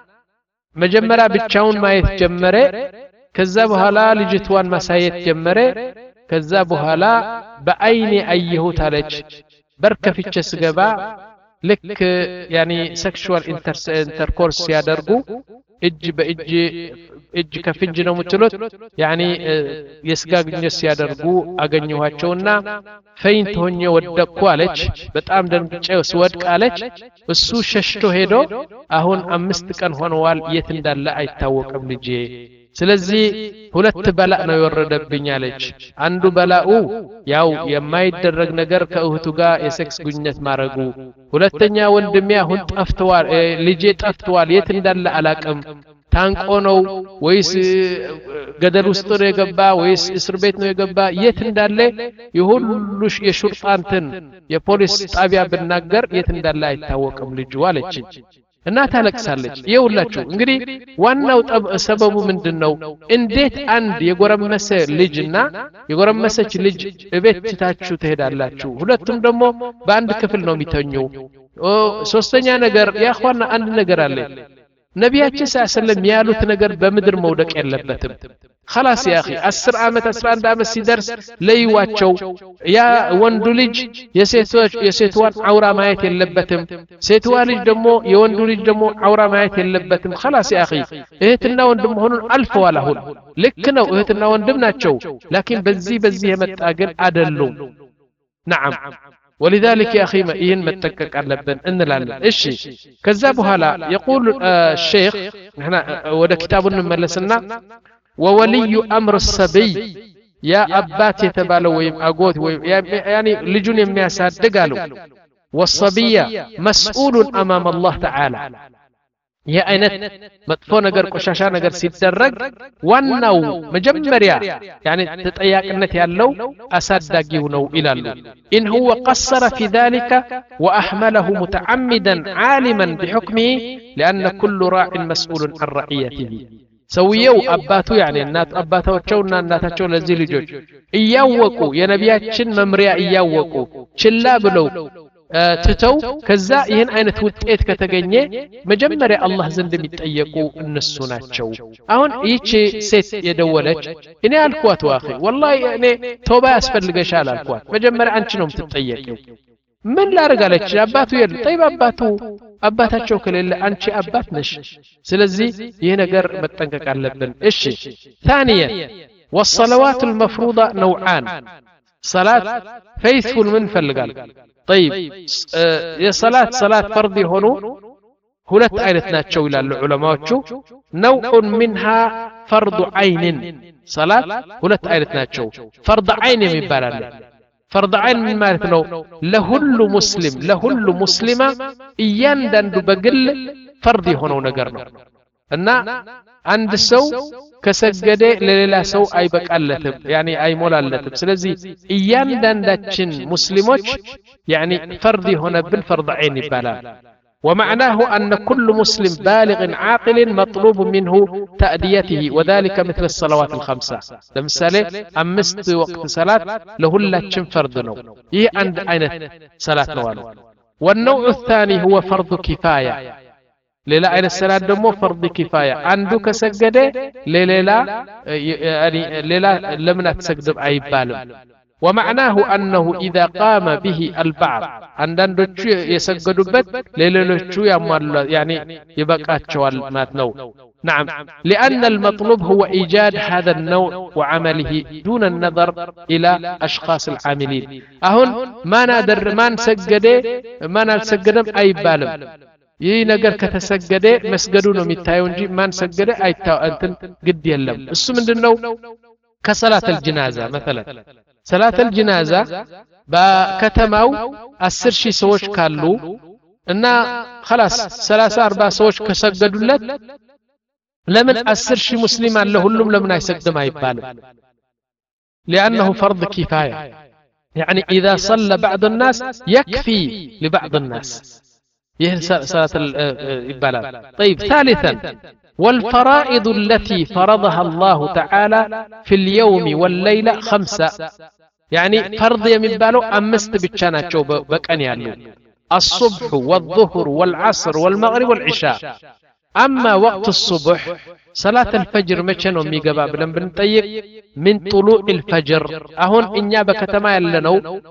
መጀመሪያ ብቻውን ማየት ጀመረ ከዛ በኋላ ልጅቷን ማሳየት ጀመረ ከዛ በኋላ በአይኔ አየሁት አለች በርከፍቼ ስገባ ልክ ያኒ ሴክሹዋል ኢንተርኮርስ ያደርጉ እጅ በእጅ እጅ ከፍንጅ ነው ምትሉት ያኒ የስጋ ግንኙነት ሲያደርጉ አገኘኋቸውና ፈይንት ሆኜ ወደቅኩ አለች በጣም ደንግጬ ስወድቅ አለች እሱ ሸሽቶ ሄዶ አሁን አምስት ቀን ሆነዋል የት እንዳለ አይታወቅም ልጄ ስለዚህ ሁለት በላእ ነው የወረደብኝ አለች አንዱ በላኡ ያው የማይደረግ ነገር ከእህቱ ጋር የሴክስ ግንኙነት ማረጉ ሁለተኛ ወንድሜ አሁን ጠፍቷል ልጄ ጠፍቷል የት እንዳለ አላቅም ታንቆ ነው ወይስ ገደል ውስጥ ነው የገባ ወይስ እስር ቤት ነው የገባ የት እንዳለ የሁሉ የሹርጣንትን የፖሊስ ጣቢያ ብናገር የት እንዳለ አይታወቅም ልጁ አለች እና ታለቅሳለች ይውላችሁ እንግዲህ ዋናው ሰበቡ ምንድነው እንዴት አንድ የጎረመሰ ልጅና የጎረመሰች ልጅ እቤት ትታችሁ ትሄዳላችሁ ሁለቱም ደግሞ በአንድ ክፍል ነው የሚተኙ ሶስተኛ ነገር ያخواና አንድ ነገር አለ ነቢያችን ሰለላሁ ያሉት ነገር በምድር መውደቅ የለበትም خلاص يا اخي عشرة አመት አስራ አንድ አመት ሲደርስ ለይዋቸው ያ ወንዱ ልጅ የሴቶች የሴቷን አውራ ማየት የለበትም ሴቷ ልጅ ደግሞ የወንዱ ልጅ ደግሞ አውራ ማየት የለበትም خلاص يا اخي እህትና ወንድም ሆኑን አልፈዋል አሁን ልክ ነው እህትና ወንድም ናቸው ላኪን በዚህ በዚህ የመጣ ግን አይደሉም نعم ولذلك يا اخي ይህን መጠቀቅ አለብን እንላለን እሺ ከዛ በኋላ يقول الشيخ احنا ወደ ኪታቡን እንመለስና وولي امر الصبي يا ابات يتبالو ويم اغوت ويم يعني لجون የሚያሳድግ አሉ والصبيه مسؤول امام الله تعالى ይህ አይነት መጥፎ ነገር ቆሻሻ ነገር ሲደረግ ዋናው መጀመሪያ يعني ተጠያቂነት ያለው አሳዳጊው ነው ይላሉ إن هو قصر في ذلك وأحمله متعمدا عالما بحكمه لأن كل راع مسؤول عن رعيته ሰውየው አባቱ يعني እናት አባታቸውና እናታቸው ለዚህ ልጆች እያወቁ የነቢያችን መምሪያ እያወቁ ችላ ብለው ትተው ከዛ ይሄን አይነት ውጤት ከተገኘ መጀመሪያ አላህ ዘንድ የሚጠየቁ እነሱ ናቸው አሁን ይቺ ሴት የደወለች እኔ አልኳት ዋኺ والله እኔ ተውባ ያስፈልገሻል አልኳት መጀመሪያ አንቺ ነው የምትጠየቂው ምን ላርጋለች አባቱ የለ طيب አባቱ አባታቸው ከሌለ አንቺ አባት ነሽ ስለዚህ ይሄ ነገር መጠንቀቅ አለብን እሺ ثانيا والصلوات المفروضه نوعان صلاه فيثفل من ፈልጋል طيب يا صلاه صلاه فرض هونو ሁለት አይነት ናቸው ይላሉ ዑለማዎቹ نوع منها فرض عين صلاه ሁለት አይነት ናቸው فرض عين የሚባላል فرض عين ምን ማለት ነው ለሁሉ ሙስሊም ለሁሉ ሙስሊማ እያንዳንዱ በግል فرض የሆነው ነገር ነው እና አንድ ሰው ከሰገደ ለሌላ ሰው አይበቃለትም يعني አይሞላለትም ስለዚህ እያንዳንዳችን ሙስሊሞች يعني فرض የሆነብን فرض عين ይባላል ومعناه أن كل مسلم بالغ عاقل مطلوب منه تأديته وذلك مثل الصلوات الخمسة لمثالي أمست وقت صلاة لهلاتشن فرض نو يه عند أين صلاة نوانو والنوع الثاني هو فرض كفاية ليلة أين الصلاة دمو فرض كفاية عندك سجدة ليلة يعني ليلة لمن تسجد أي بالم ومعناه أنه إذا قام به البعض عندن يسجدوا بت ليلوچو يعني يبقى تشوال ماتنو نعم لأن المطلوب هو إيجاد هذا النوع وعمله دون النظر إلى أشخاص العاملين أهون ما نادر ما نسجد ما نسجد أي بالم ይህ ነገር ከተሰገደ መስገዱ ነው የሚታየው እንጂ ማን ሰገደ አይታው እንትን ግድ የለም እሱ ምንድነው ከሰላት الجنازه مثلا ሰላት الجنازه በከተማው አስር ሺህ ሰዎች ካሉ እና خلاص ሰላሳ አርባ ሰዎች ከሰገዱለት ለምን አስር ሺህ ሙስሊም አለ ሁሉም ለምን አይሰግድም አይባልም لانه فرض كفايه يعني اذا صلى بعض الناس يكفي لبعض الناس يه صلاه البلاد طيب ثالثا والفرائض التي فرضها الله تعالى في اليوم والليله خمسه يعني فرض يمبالو امست بچا ናቸው በቀን ያሉ الصبح والظهر والعصر والمغرب والعشاء اما وقت الصبح صلاه الفجر متى ነው የሚገባ ብለን ብንጠይቅ من طلوع الفجر አሁን እኛ በከተማ ያለነው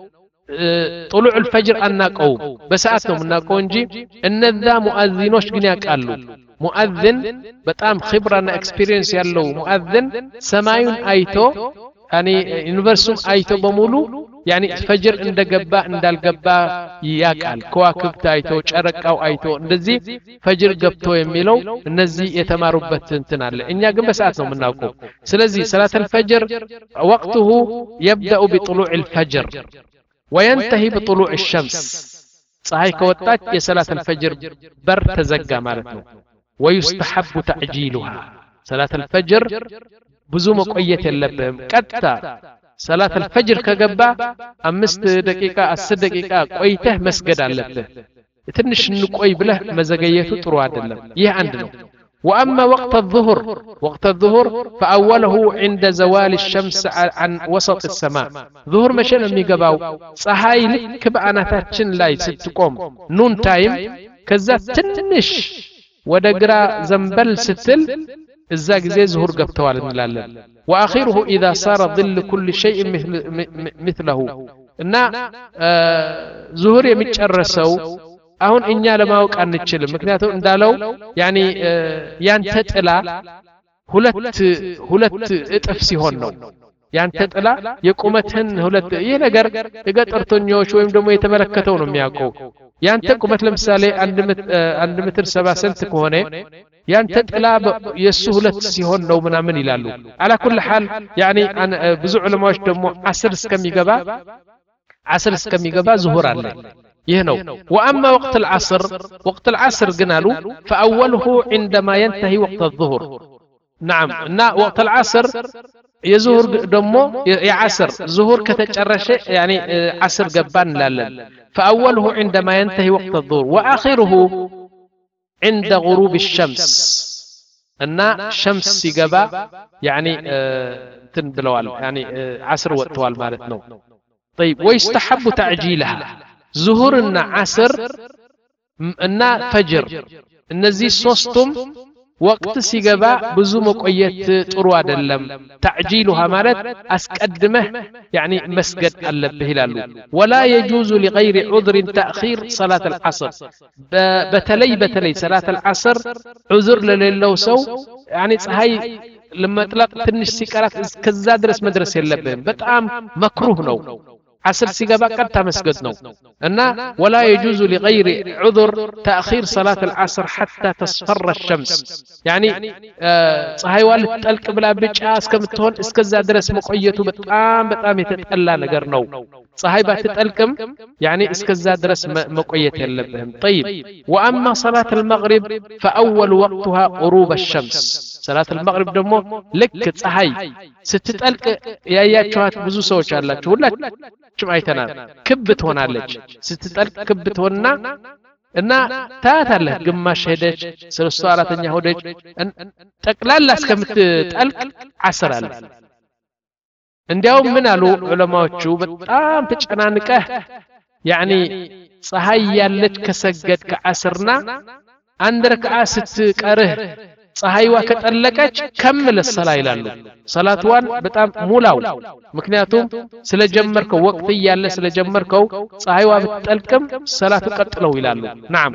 طلوع الفجر አናቀው በሰዓት ነው የምናቀው እንጂ እነዛ ሙአዚኖች ግን ያቃሉ ሙአዚን በጣም ኺብራና ኤክስፒሪየንስ ያለው ሙአዚን ሰማዩን አይቶ يعني ዩኒቨርሲቲው አይቶ በሙሉ يعني ፈጅር እንደገባ እንዳልገባ ያቃል ከዋክብት አይቶ ጨረቃው አይቶ እንደዚህ ፈጅር ገብቶ የሚለው እነዚህ የተማሩበት እንትን አለ እኛ ግን በሰዓት ነው የምናውቀው ስለዚህ ሰላት الفجر وقته يبدا بطلوع الفجر وينتهي بطلوع الشمس ፀሐይ ከወጣች የሰላት الفجر በር ተዘጋ ማለት ነው ويستحب تعجيلها صلاه الفجر ብዙ መቆየት የለብህም ቀጥታ ሰላት الفجر ከገባ አምስት ደቂቃ አስር ደቂቃ ቆይተህ መስገድ አለብህ ትንሽ እንቆይ ብለህ መዘገየቱ ጥሩ አይደለም ይህ አንድ ነው واما وقت الظهر وقت الظهر فاوله عند زوال الشمس عن وسط السماء ظهر مشى ነው የሚገባው ፀሐይ ልክ በአናታችን ላይ ስትቆም ኑን ታይም ከዛ ትንሽ ወደ ግራ ዘንበል ስትል እዛ ጊዜ ዙሁር ገብተዋል እንላለን واخره اذا صار ظل كل شيء مثل مثله እና ዙሁር የሚጨረሰው አሁን እኛ ለማወቅ አንችልም ምክንያቱም እንዳለው ያኒ ያንተ ጥላ ሁለት ሁለት እጥፍ ሲሆን ነው ያንተ ጥላ የቁመትን ሁለት ይሄ ነገር የገጠርተኞች ወይም ደግሞ የተመለከተው ነው የሚያውቀው ያንተ ቁመት ለምሳሌ አንድ ሜትር ሰባ ሴንት ከሆነ ያንተ ጥላ የሱ ሁለት ሲሆን ነው ምናምን ይላሉ على كل حال يعني ብዙ ዑለማዎች ደግሞ አስር እስከሚገባ አስር እስከሚገባ ዙሁር አለ يهنو وأما وقت العصر وقت العصر قنالو فأوله عندما ينتهي وقت الظهر نعم نا وقت العصر يزهر دمو يعصر زهور كتجرش يعني عصر قبان لا فأوله عندما ينتهي وقت الظهر وآخره عند غروب الشمس أن شمس سيقبا يعني آه تنبلوال يعني آه عصر وقتوال مالتنو طيب ويستحب تعجيلها ظهورنا عصر أن فجر النزي صوستم وقت سيقبا بزو مقويت طروا دلم تعجيلها مالت أسكدمه يعني مسجد اللبه لالو ولا يجوز لغير عذر تأخير صلاة العصر بتلي بتلي صلاة العصر عذر للو سو يعني هاي لما تلاق تنش سيكارات كذا درس مدرسة اللبهم بتقام مكروه نو عصر سيقبا قد تمسجد نو أن ولا يجوز لغير عذر تأخير صلاة العصر حتى تصفر الشمس يعني هاي والد تلك بلا بيجا اسكمتون اسكزا درس مقيته بتقام بتقام يتتقلى نقر نو صحيح بتتلكم يعني اسكزا درس مقيت يلبهم طيب وأما صلاة المغرب فأول وقتها غروب الشمس صلاة المغرب دمو لك صحيح ستتلك يا يا شوات بزو سوچ አላችሁ ሁላችሁም አይተናል ክብት ሆናለች ስትጠልቅ ክብት ሆና እና ታታለህ ግማሽ ሄደች ሶስት አራተኛ ሆደች ጠቅላላ እስከምትጠልቅ ዓስር አለ እንዲያውም ምን አሉ ዑለማዎቹ በጣም ተጨናንቀህ يعني ፀሐይ ያለች ከሰገድ ከዓስርና አንድ ረክዓ ስትቀርህ ፀሐይዋ ከጠለቀች ከመለ ሰላ ይላሉ ሰላቷን በጣም ሙላው ምክንያቱም ስለጀመርከው ወቅት ያለ ስለጀመርከው ፀሐይዋ ብትጠልቅም ሰላቱ ቀጥለው ይላሉ نعم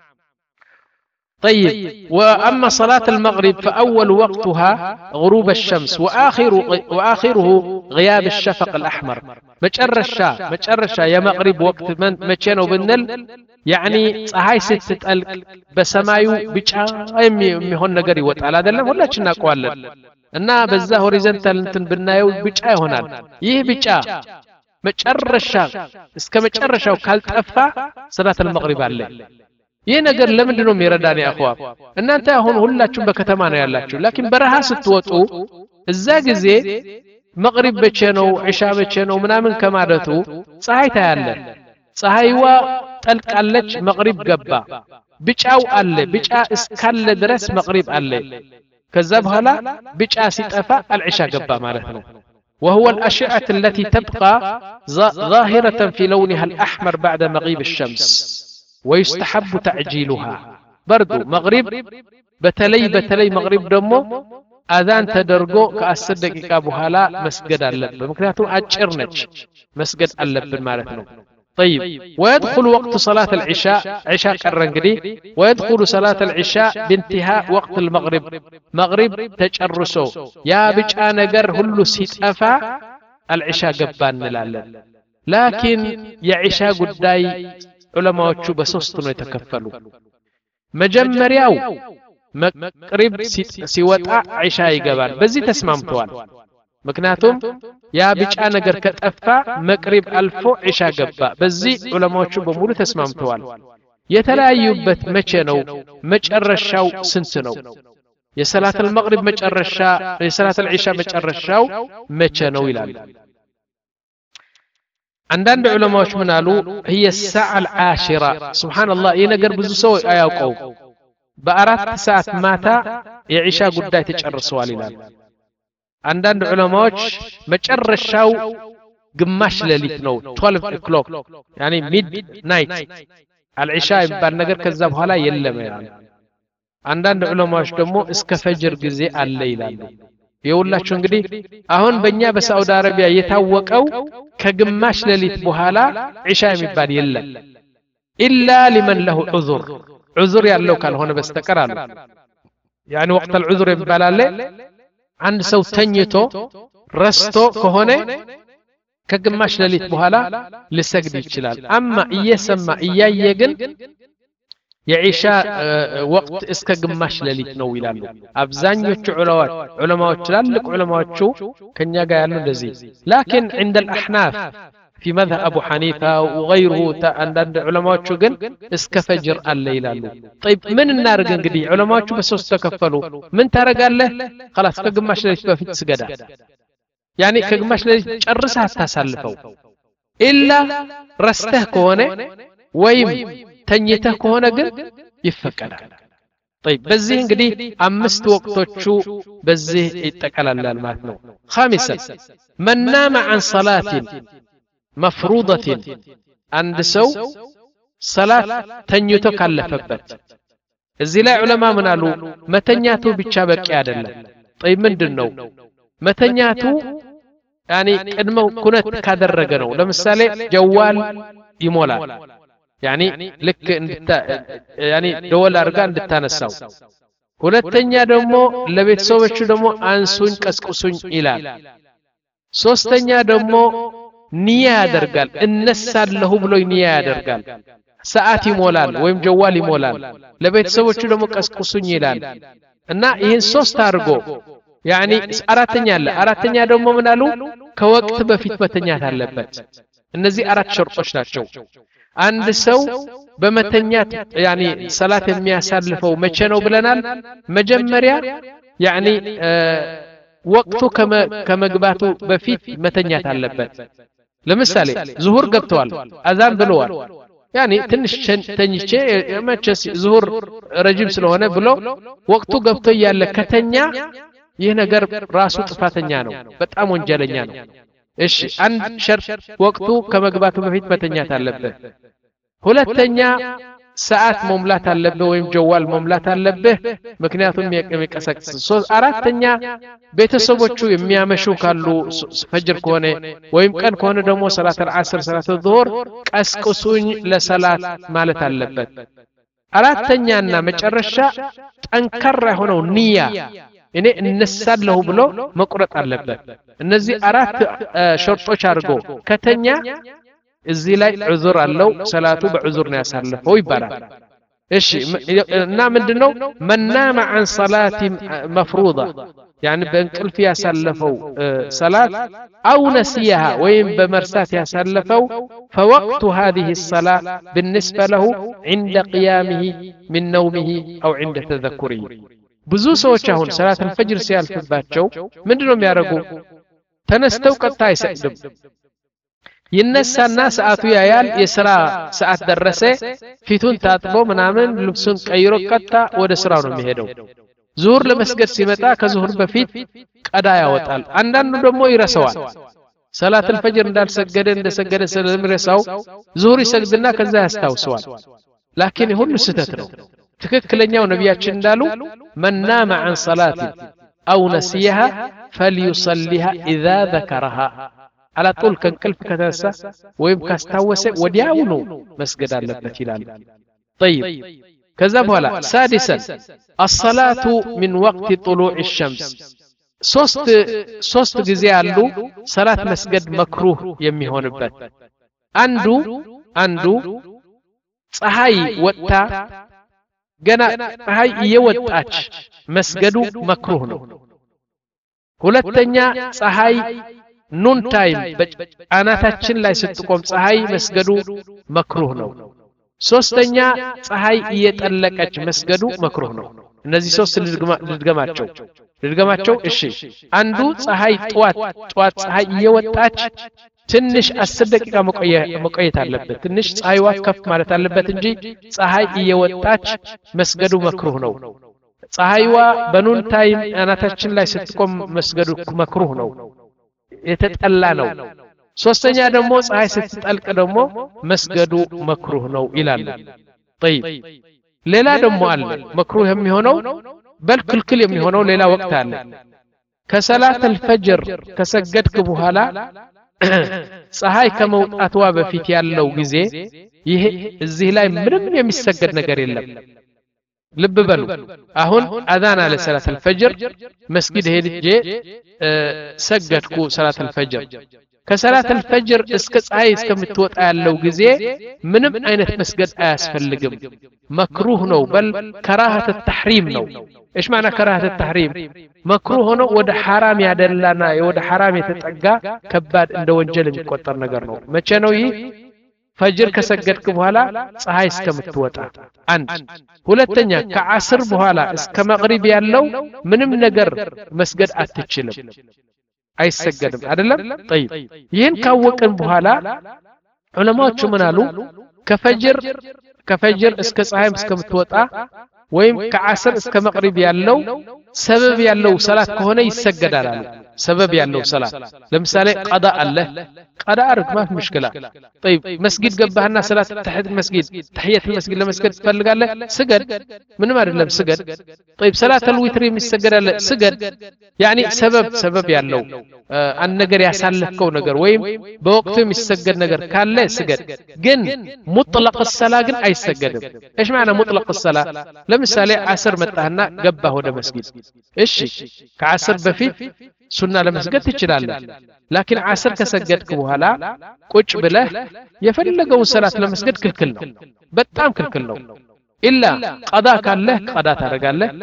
طيب وأما صلاة المغرب فأول وقتها غروب الشمس وآخر وآخره غياب الشفق الأحمر مجرشا مجرشا يا مغرب وقت من مچنو بنل يعني ፀሐይ ስትጠልቅ በሰማዩ ቢጫ የሚሆን ነገር ይወጣል አይደለም ሁላችን እናውቀዋለን እና በዛ ሆሪዞንታል እንትን ብናየው ቢጫ ይሆናል ይህ ቢጫ መጨረሻ እስከ መጨረሻው ካልጠፋ ሰላት المغرب አለ ይህ ነገር ለምንድን ነው የሚረዳን ያخوا እናንተ አሁን ሁላችሁም በከተማ ነው ያላችሁ ላኪን በረሃ ስትወጡ እዛ ጊዜ መግሪብ በቸ ነው ዒሻ በቸ ነው ምናምን ከማለቱ ፀሐይ ታያለ ፀሐይዋ ጠልቃለች መግሪብ ገባ ቢጫው አለ ቢጫ እስካለ ድረስ መግሪብ አለ ከዛ በኋላ ቢጫ ሲጠፋ አልዒሻ ገባ ማለት ነው وهو الأشعة التي تبقى ظاهرة في لونها الأحمر بعد مغيب الشمس ويستحب تعجيلها برضو مغرب بتلي بتلي مغرب دمو أذان تدرجو كأسر دقيقة بحالا مسجد اللب ممكناتو أجرنج مسجد اللب مالتنا طيب ويدخل وقت صلاة العشاء عشاء كرنجدي ويدخل صلاة العشاء بانتهاء وقت المغرب مغرب تجرسو يا بيجا نجر هلو سيت أفا العشاء قبان نلالن لكن يا عشاء قداي علماء بسوست ነው የተከፈሉ መጀመሪያው መቅሪብ ሲወጣ ዒሻ ይገባል በዚህ ተስማምተዋል ምክንያቱም ያ ቢጫ ነገር ከጠፋ መቅሪብ አልፎ ዒሻ ገባ በዚህ ዑለማዎቹ በሙሉ ተስማምተዋል የተለያዩበት መቼ ነው መጨረሻው ስንት ነው የሰላት المغرب መጨረሻ የሰላት العشاء መጨረሻው መቼ ነው ይላል عندنا علماء من قالوا هي الساعة العاشرة سبحان الله ينقر بزوسو اياقو بأرات ساعات ماتا يعيشا قداي تجر سوالي عندنا علماء مجر الشاو قماش لليت نو twelve o'clock يعني mid night العشاء يبان نقر كذاب هلا يلم يعني عندنا علماء دمو اسك فجر جزي الليل يقوللاችሁ እንግዲህ አሁን በእኛ በሳውዲ አረቢያ የታወቀው ከግማሽ ሌሊት በኋላ ዒሻ የሚባል የለም ኢላ لمن له عذر عذر ያለው ካልሆነ በስተቀር አሉ يعني وقت العذر የሚባል አለ አንድ ሰው ተኝቶ ረስቶ ከሆነ ከግማሽ ሌሊት በኋላ ሊሰግድ ይችላል አማ እየሰማ እያየ ግን የዒሻ ወቅት እስከ ግማሽ ሌሊት ነው ይላሉ አብዛኞቹ ዑለማዎች ዑለማዎች ትላልቅ ዑለማዎቹ ከኛ ጋር ያሉ እንደዚህ لكن عند الاحناف في مذهب أبو حنيفة وغيره عند علماء جن اسك فجر الليل له طيب من النار قدي علماء بسوس تكفلوا من ترى قال له خلاص كقماش ليش بفيت سجدا يعني كقماش ليش جرسها تسلفوا إلا رسته كونه ويم تنيته كونه قل يفكر طيب بزيه قدي أمست وقتوشو بزيه يتكلل الماتنو خامسا من نام عن صلاة مفروضة عند سو صلاة تنيتو كالفبت الزي لا علماء من قالوا متنياتو بيتشابك يادله طيب من دنو متنياتو يعني قدمو كنت كادرجنو لمثالي جوال يمولال يعني لك انت يعني دول ارغا እንድታነሳው ሁለተኛ ደግሞ ለቤተሰቦቹ ደግሞ አንሱኝ ቀስቅሱኝ ይላል ሶስተኛ ደግሞ ንያ ያደርጋል እነሳለሁ ብሎ ንያ ያደርጋል ሰዓት ይሞላል ወይም ጀዋል ይሞላል ለቤተሰቦቹ ደግሞ ቀስቅሱኝ ይላል እና ይሄን ሶስት አድርጎ يعني አራተኛ አለ አራተኛ ደግሞ ምን አሉ ከወቅት በፊት መተኛት አለበት እነዚህ አራት ሸርጦች ናቸው አንድ ሰው በመተኛት يعني ሰላት የሚያሳልፈው መቼ ነው ብለናል መጀመሪያ يعني ወቅቱ ከመግባቱ በፊት መተኛት አለበት ለምሳሌ ዙሁር ገብቷል አዛን ብለዋል يعني ትንሽ ተኝቼ መቼስ ዙሁር ረጅም ስለሆነ ብሎ ወቅቱ ገብቶ ያለ ከተኛ ይህ ነገር ራሱ ጥፋተኛ ነው በጣም ወንጀለኛ ነው እሺ አንድ ሸርጥ ወቅቱ ከመግባቱ በፊት መተኛት አለበት ሁለተኛ ሰዓት መሙላት አለበት ወይም ጀዋል መሙላት አለበት ምክንያቱም የሚቀሰቅስ ሶስት አራተኛ ቤተሰቦቹ የሚያመሹ ካሉ ፈጅር ከሆነ ወይም ቀን ከሆነ ደግሞ ሰላት አልዓስር ሰላት الظهر ቀስቅሱኝ ለሰላት ማለት አለበት አራተኛና መጨረሻ ጠንካራ ሆነው ንያ እኔ እነሳለሁ ብሎ መቁረጥ አለበት እነዚህ አራት ሸርጦች አድርጎ ከተኛ እዚህ ላይ ዑዝር አለው ሰላቱ በዑዝር ነው ያሳለፈው ይባላል እሺ እና ምንድነው መናማ عن صلاه مفروضه يعني በእንቅልፍ ያሳለፈው ሰላት او نسيها ወይም በመርሳት ያሳለፈው فوقت هذه الصلاه بالنسبه له عند قيامه من نومه او عند تذكره ብዙ ሰዎች አሁን ሰላት الفجر ሲያልፍባቸው ምንድነው የሚያደርጉ ተነስተው ቀጣ አይሰግዱም ይነሳና ሰዓቱ ያያል የሥራ ሰዓት ደረሰ ፊቱን ታጥቦ ምናምን ልብሱን ቀይሮ ቀጣ ወደ ስራው ነው የሚሄደው ዙሁር ለመስገድ ሲመጣ ከዙሁር በፊት ቀዳ ያወጣል አንዳንዱ ደግሞ ይረሳዋል ሰላት الفجر እንዳልሰገደ እንደሰገደ ስለሚረሳው ዙሁር ይሰግድና ከዛ ያስታውሰዋል لكن ሁሉ ስህተት ነው ትክክለኛው ነብያችን እንዳሉ من نام عن صلاه او نسيها فليصليها اذا ذكرها على طول كنقلف كتنسى ويم كاستاوسه ودياونو مسجد አለበት ይላል طيب كذا بولا سادسا الصلاه من وقت طلوع الشمس ሶስት ሶስት ጊዜ አሉ ሰላት መስገድ መክሩህ የሚሆንበት አንዱ አንዱ ፀሐይ ወጣ ገና ፀሐይ እየወጣች መስገዱ መክሩህ ነው ሁለተኛ ፀሐይ ኑን ታይም በአናታችን ላይ ስትቆም ፀሐይ መስገዱ መክሩህ ነው ሶስተኛ ፀሐይ እየጠለቀች መስገዱ መክሩህ ነው እነዚህ ሶስት ልድገማቸው ልድገማቸው እሺ አንዱ ፀሐይ ጧት ጧት ፀሐይ እየወጣች ትንሽ አስር ደቂቃ መቆየት አለበት ትንሽ ፀሐይዋ ከፍ ማለት አለበት እንጂ ፀሐይ እየወጣች መስገዱ መክሩህ ነው ፀሐይዋ በኑን ታይም አናታችን ላይ ስትቆም መስገዱ መክሩህ ነው የተጠላ ነው ሶስተኛ ደግሞ ፀሐይ ስትጠልቅ ደግሞ መስገዱ መክሩህ ነው ይላል طيب ሌላ ደግሞ አለ መክሩህ የሚሆነው በልክልክል የሚሆነው ሌላ ወቅት አለ ከሰላት الفجر ከሰገድክ በኋላ ፀሐይ ከመውጣቷ በፊት ያለው ጊዜ ይሄ እዚህ ላይ ምንም የሚሰገድ ነገር የለም ልብ በሉ አሁን አዛን አለ ሰላት الفجر መስጊድ ሄጄ ሰገድኩ ሰላት الفجر ከሰላት الفجر እስከ ፀሐይ እስከምትወጣ ያለው ጊዜ ምንም አይነት መስገድ አያስፈልግም መክሩህ ነው በል كراهة التحريم ነው ايش معنى كراهة التحريم مكروه ነው ወደ حرام ያደላና ወደ حرام የተጠጋ ከባድ እንደ ወንጀል የሚቆጠር ነገር ነው መቼ ነው ይህ ፈጅር ከሰገድክ በኋላ ፀሐይ እስከምትወጣ አንድ ሁለተኛ ከዓስር በኋላ እስከ መግሪብ ያለው ምንም ነገር መስገድ አትችልም አይሰገድም አይደለም طيب ይሄን ካወቅን በኋላ ዑለማዎቹ ምን አሉ ከፈጅር ከፈጅር እስከ ፀሐይ እስከምትወጣ ወይም ከዓስር እስከ መግሪብ ያለው ሰበብ ያለው ሰላት ከሆነ ይሰገዳል አሉ ሰበብ ያለው ሰላት ለምሳሌ ቀዳ አለ قضاء أرك ما في مشكلة طيب مسجد جنبهنا صلاة تحية المسجد تحية المسجد لمسجد تفلق له سجد من ما أدري سجد طيب صلاة الوتر مسجد له سجد يعني سبب سبب يعني لو آه النجر يسال كو نجر ويم بوقت مسجد نجر كان له سجد جن مطلق الصلاة جن أي سجد إيش معنى مطلق الصلاة لمثال عصر متهنا جنبه هذا مسجد إيش كعصر بفيت سنة لمسجد تجلال لكن عصر كسجدك بوهلا قج بله يفلقوا الصلاة لمسجد كلكلنا بتام كلكلنا إلا قضاء كان له قضاء ترجع له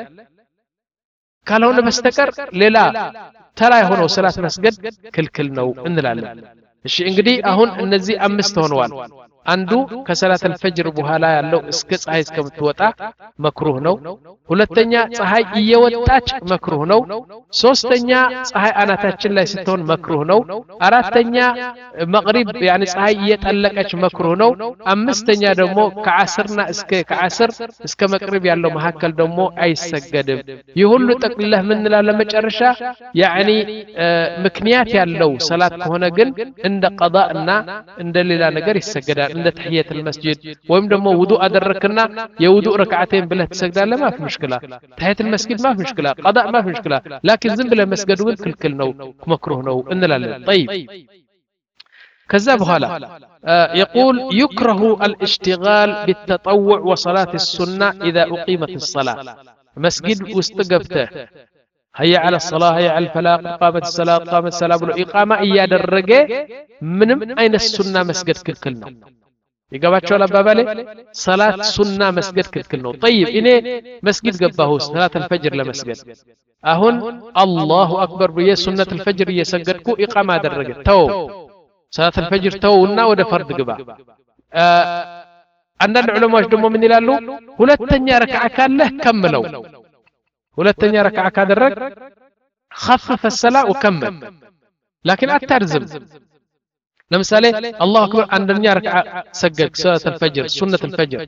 قالوا له بستكر لا ترى هنا صلاة مسجد كلكلنا إن لا لا الشيء إنجدي أهون النزي أمست هونوان عنده كصلاة الفجر بوهلا يالله اسكت عايز كم توتا مكروه نو ሁለተኛ ፀሐይ እየወጣች መክሩህ ነው ሶስተኛ ፀሐይ አናታችን ላይ ስትሆን መክሩህ ነው አራተኛ መግሪብ يعني ፀሐይ እየጠለቀች መክሩህ ነው አምስተኛ ደግሞ ከዓስርና እስከ ከዓስር እስከ መግሪብ ያለው መሐከል ደግሞ አይሰገድም ይሁሉ ጠቅልለህ ምን እንላለን መጨረሻ يعني ምክንያት ያለው ሰላት ከሆነ ግን እንደ ቀዳእና እንደ ሌላ ነገር ይሰገዳል እንደ ተህiyat المسجد ወይም ደግሞ ውዱእ አደረክና የውዱእ ረክዓተን ብለህ ትሰግዳለህ ማፍ مشكلة تحية المسجد ما في مشكلة قضاء ما في مشكلة لكن زنبل المسجد كل كل نو مكروه نو إن لا طيب كذاب هلا آه يقول يكره الاشتغال بالتطوع وصلاة السنة إذا أقيمت الصلاة مسجد واستقبته هيا على الصلاة هيا على الفلاح قامت الصلاة قامت الصلاة بالإقامة إياد الرجاء من أين السنة مسجد كل كل نو يقابلوا على بابالي صلاة سنة مسجد كلكلنا طيب إني مسجد قباه صلاة الفجر لمسجد أهون الله أكبر بيه سنة الفجر يسجدكو إقامة درجة تو صلاة الفجر تونا وده فرض قبا آه عندنا العلماء جدوا من يلالو ولا التنيا ركعة كان له كملوا ولا التنيا ركعة كان درج خفف الصلاة وكمل لكن أترزم لمثالي الله أكبر عندنا ركعة سجد صلاة الفجر سنة الفجر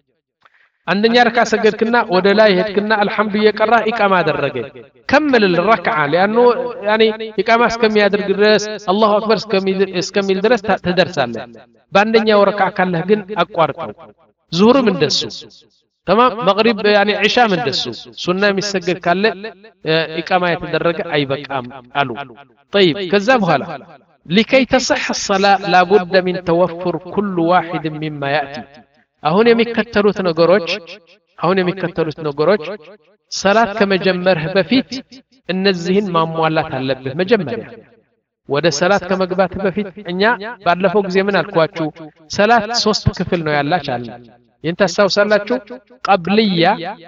عندنا ركعة سجد كنا ولا يهد كنا الحمد لله كره إقامة الرجل كمل الركعة لأنه يعني إقامة كم يدرج الدرس الله أكبر كم كم الدرس تدرس عليه بعدين وركعة كله جن أقوارته ظهر من دسو تمام مغرب يعني عشاء من دسو سنة مسجد كله إقامة يتدرج أي بقام ألو طيب كذاب هلا لكي تصح الصلاة لابد من توفر كل واحد مما يأتي أهون يمكتروت نقروج أهون يمكتروت نقروج صلاة كما جمره بفيت إن الزهن ما موالات هلبه مجمر يعني وده صلاة كما قبات بفيت إنيا بعد لفوق زي من الكواتشو صلاة صوست كفلنا يالله شعال ينتساو صلاة قبلية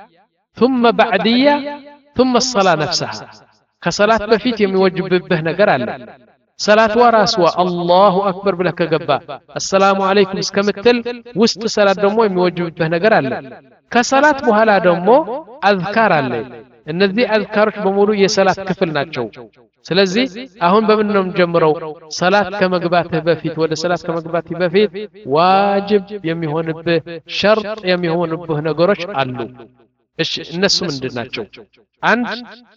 ثم بعدية ثم الصلاة نفسها كصلاة بفيت يموجب به نقر الله صلاة وراسوا الله أكبر بلك جبا السلام عليكم اسكمتل وسط صلاة دمو يوجب به نجر الله كصلاة بهلا دمو أذكار الله إن ذي أذكارش بمولو يصلاة كفل ناتشو سلزي أهون بمنهم جمرو صلاة كما قباته بفيت ولا صلاة كما قباته بفيت واجب يميهون به شرط يميهون به نجرش علو إيش الناس من دناتشو عند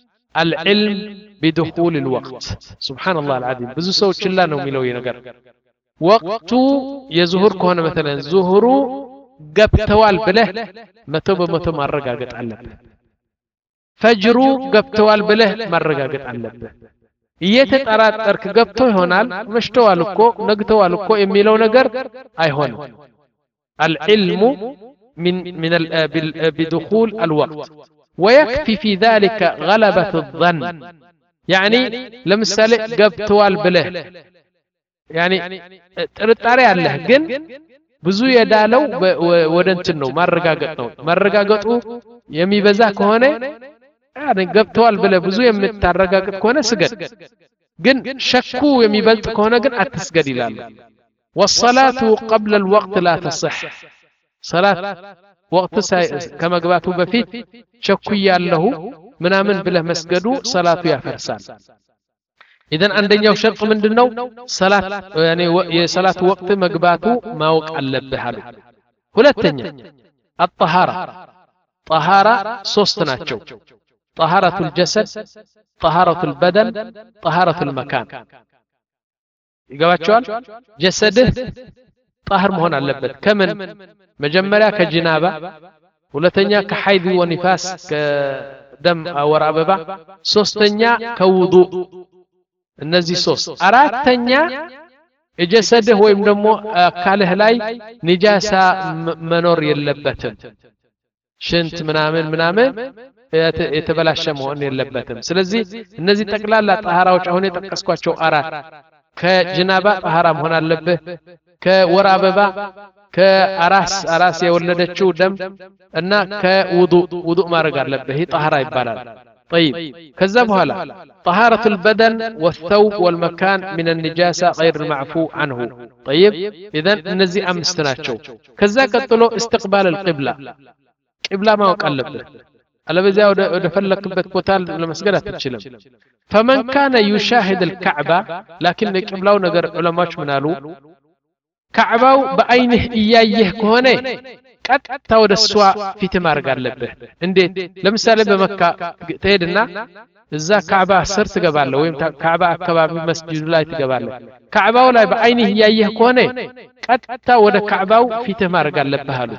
العلم بدخول الوقت سبحان الله العظيم بزو سو تشلانو ميلو ينغر وقتو يظهر كونه مثلا ظهرو قبتوال بله متو بمتو مرغاغط علبه فجرو قبتوال بله مرغاغط علبه እየተጠራጠርክ ገብቶ ይሆናል መሽተዋል እኮ ነግተዋል እኮ የሚለው ነገር አይሆንም العلم من من بدخول الوقت ويكفي في ذلك غلبة الظن يعني لمثال قبتوال بله ያኒ ጥርጣሬ አለህ ግን ብዙ የዳለው ወደ እንትን ነው ማረጋገጥ ነው ማረጋገጡ የሚበዛ ከሆነ ያኔ ገብተዋል ብለህ ብዙ የምታረጋግጥ ከሆነ ስገድ ግን ሸኩ የሚበልጥ ከሆነ ግን አትስገድ ይላል والصلاه قبل الوقت لا تصح صلاه وقت ከመግባቱ በፊት ሸኩ ያለው ምናምን ብለህ መስገዱ ሰላቱ ያፈርሳል اذا አንደኛው ሸርጥ ምንድነው ሰላት ያኔ የሰላት ወቅት መግባቱ ማወቅ አለብህ አሉ ሁለተኛ الطهاره طهاره ሶስት ናቸው طهاره الجسد طهاره البدن طهاره المكان ይገባቸዋል ጀሰድህ طاهر መሆን አለበት ከምን መጀመሪያ ከጅናባ ሁለተኛ ከሐይድ ወንፋስ ከደም አወር አበባ ሶስተኛ ከውዱእ እነዚህ ሶስት አራተኛ የጀሰድህ ወይም ደግሞ አካልህ ላይ ንጃሳ መኖር የለበትም ሽንት ምናምን ምናምን የተበላሸ መሆን የለበትም ስለዚህ እነዚህ ጠቅላላ ጣሃራዎች አሁን የጠቀስኳቸው አራት ከጅናባ ጣሃራ መሆን አለበት ከወር አበባ ከአራስ አራስ የወለደችው ደም እና ከውዱእ ውዱእ ማድረግ አለበት ይህ ጣሃራ ይባላል طيب كذا بهلا طهارة البدن والثوب والمكان من النجاسة غير المعفو عنه طيب إذن نزي أمستناتشو كذا قتلو استقبال القبلة قبلة ما وقلبه ألا بزي ودفلك بتبوتال لمسجدة تتشلم فمن كان يشاهد الكعبة لكن قبلة ونقر علماء منالو كعبة بأينه إياه كهونه ቀጥታ ወደ እሷ ፊት ማርጋ አለበት እንዴት ለምሳሌ በመካ ተሄድና እዛ ካዕባ ስር ትገባለህ ወይም ካዕባ አካባቢ መስጂዱ ላይ ትገባለህ ካዕባው ላይ በአይንህ ያየህ ከሆነ ቀጥታ ወደ ካዕባው ፊት ማርጋ አለበት አሉ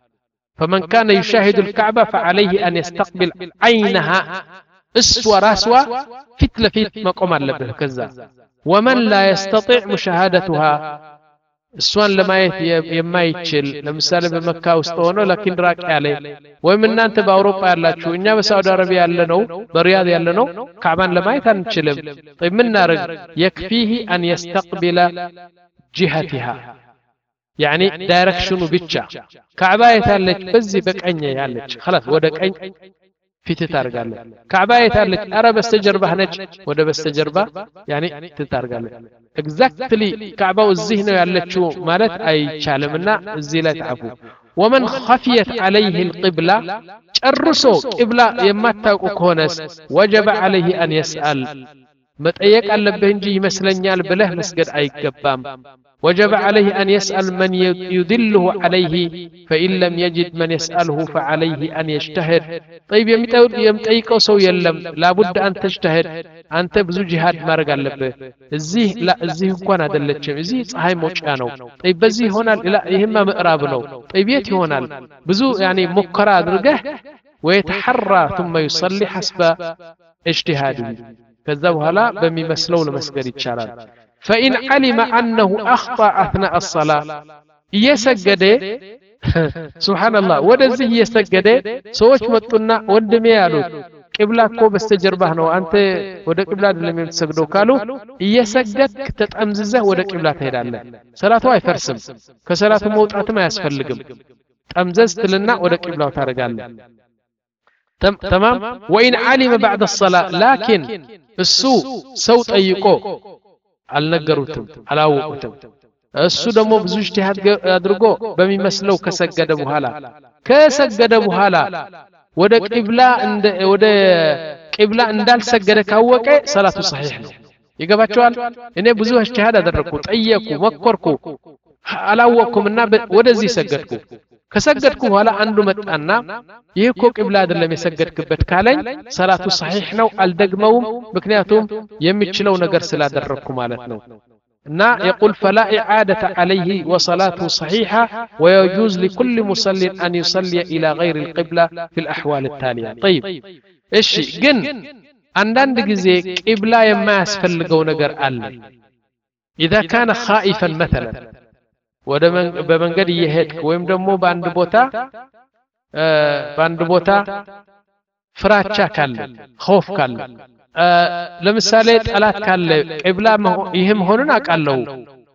فمن كان يشاهد الكعبة فعليه أن يستقبل عينها اسوا راسوا ፊት ለፊት መቆም አለበት ከዛ ومن لا يستطيع مشاهدتها እሷን ለማየት የማይችል ለምሳሌ በመካ ውስጥ ሆኖ ለኪን ራቅ ያለ ወይም እናንተ በአውሮፓ ያላችሁ እኛ በሳውዲ አረቢያ ያለነው በሪያድ ያለነው ካዕባን ለማየት አንችልም طيب ምን እናርግ يكفيه أن يستقبل جهتها يعني دايركشنو ብቻ ካዕባ የታለች በዚህ በቀኝ ያለች خلاص ወደ ቀኝ ፊት ታርጋለህ ካዕባ የታለች አረ በስተጀርባህ ነች ወደ በስተጀርባ يعني ትታርጋለህ exactly ካዕባው እዚህ ነው ያለችው ማለት አይቻልምና እዚህ ላይ ተዓፉ ومن خفيت عليه القبلة ጨርሶ ቂብላ የማታውቁ ከሆነስ وجب عليه أن يسأل መጠየቅ አለበት እንጂ ይመስለኛል ብለህ መስገድ አይገባም وجب عليه أن يسأل من يدله عليه فإن لم يجد من يسأله فعليه أن يجتهد طيب يمتيقو سو يلم لابد أن تجتهد أنت بزو جهاد مارق اللبه الزيه لا الزيه كوانا دلتشم الزيه صحي موشانو طيب بزيه هنا لا يهما مقرابنو طيب يتي هنا بزو يعني مقرا درقه ويتحرى ثم يصلي حسب اجتهاده كذا وهلا بمي مسلو لمسجد الشارع فإن علم أنه أخطأ أثناء الصلاة يسجد سبحان الله ودزه يسجد سوش متنا وندمي يالو قبلة كو بستجربه نو أنت ودا قبلة لم يتسجدوا قالوا يسجد تتأمززه ودا قبلة تهدالله صلاته أي فرسم كصلاة موت أتما يسفلقم تأمززت لنا ودا قبلة تارقالله تمام وإن علم بعد الصلاة لكن السوء سوت أيقو አልነገሩትም አላወቁትም እሱ ደግሞ ብዙ እጅቲሃድ አድርጎ በሚመስለው ከሰገደ በኋላ ከሰገደ በኋላ ወደ ቂብላ እንደ ወደ ቂብላ እንዳልሰገደ ካወቀ ሰላቱ ሰሂህ ነው ይገባቸዋል እኔ ብዙ እጅቲሃድ አደረኩ ጠየቁ መከርኩ አላወቅኩምና ወደዚህ ሰገድኩ ከሰገድኩ በኋላ አንዱ መጣና ይሄ እኮ ቂብላ አይደለም የሰገድክበት ካለኝ ሰላቱ ሰሂህ ነው አልደግመውም ምክንያቱም የሚችለው ነገር ስላደረኩ ማለት ነው እና يقول فلا إعادة عليه وصلاته صحيحة ويجوز لكل مصلي أن يصلي إلى غير القبلة في الأحوال التالية طيب إيش جن عندنا جزء قبلة يما يسفلقوا نجر الله إذا كان خائفا مثلا ወደ በመንገድ እየሄድክ ወይም ደግሞ በአንድ ቦታ በአንድ ቦታ ፍራቻ ካለ ኸውፍ ካለ ለምሳሌ ጠላት ካለ ቂብላ ይሄም ሆነን አቃለው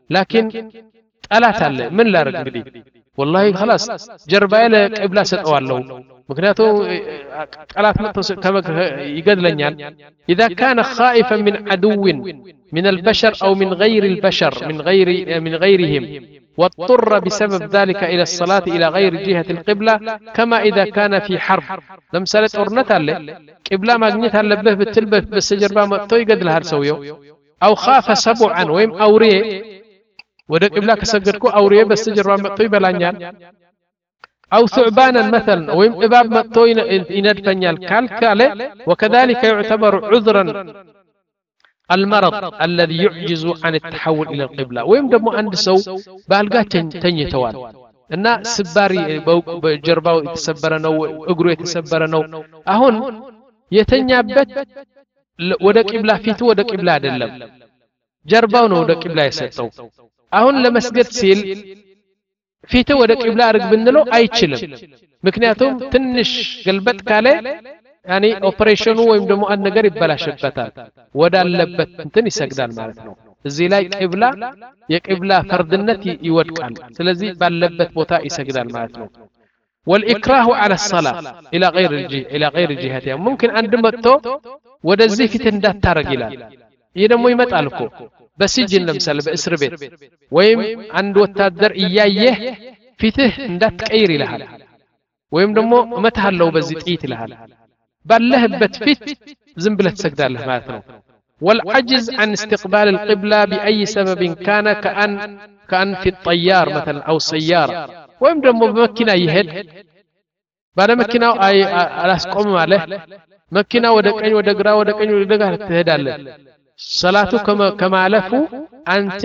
لكن ጠላት አለ ምን ላርግ እንግዲህ والله خلاص ጀርባዬ ለቅብላ ሰጠዋለሁ ምክንያቱም ጠላት መጥቶ ይገድለኛል اذا كان خائفا من عدو من البشر او من غير البشر من غير من غيرهم واضطر بسبب ذلك الى الصلاه الى غير جهه القبلة كما اذا كان في حرب لمثال ጦርነት አለ ቅብላ ማግኘት አለበት ብትልበት በስተጀርባ መጥቶ ይገድልሃል ሰውየው او خاف سبعا ወይም አውሬ ወደ ቅብላ ከሰገድኩ አውሬ በስተጀርባ መጥቶ ይበላኛል او ثعبانا مثلا ወይም እባብ መጥቶ ይነድፈኛል ካልካለ وكذلك يعتبر عذرا المرض الذي يعجز عن التحول الى القبلة ወይም ደግሞ አንድ ሰው ባልጋ ተኝተዋል እና ስባሪ በጀርባው የተሰበረ ነው እግሩ የተሰበረ ነው አሁን የተኛበት ወደ ቅብላ ፊቱ ወደ ቅብላ አይደለም ጀርባው ነው ወደ ቅብላ የሰጠው አሁን ለመስገድ ሲል ፊቱ ወደ ቅብላ አርግ ብንለው አይችልም ምክንያቱም ትንሽ ገልበጥ ካለ ያኒ ኦፕሬሽኑ ወይም ደግሞ አንድ ነገር ይበላሽበታል ወዳለበት እንትን ይሰግዳል ማለት ነው እዚህ ላይ ቅብላ የቅብላ ፈርድነት ይወድቃል ስለዚህ ባለበት ቦታ ይሰግዳል ማለት ነው والإكراه على الصلاة إلى غير الجهة إلى غير جهتها ممكن عند متو ወደዚህ ፊት እንዳታረግ ይላል ይሄ ደግሞ ይመጣል እኮ በሲጅን ለምሳሌ በእስር ቤት ወይም አንድ ወታደር እያየህ ፊትህ እንዳትቀይር ይልሃል ወይም ደግሞ እመታለሁ በዚህ ጥይት ይልሃል ባለህበት ፊት ዝም ብለህ ትሰግዳለህ ማለት ነው والعجز عن استقبال القبلة بأي سبب كان كأن كأن في الطيار مثلا أو سيارة ويم دمو بمكينة يهد بعد مكينة أي ألاسقوم عليه مكينة ودقين ودقرا ودقين ودقرا تهد عليه صلاته كما كما علفو أنت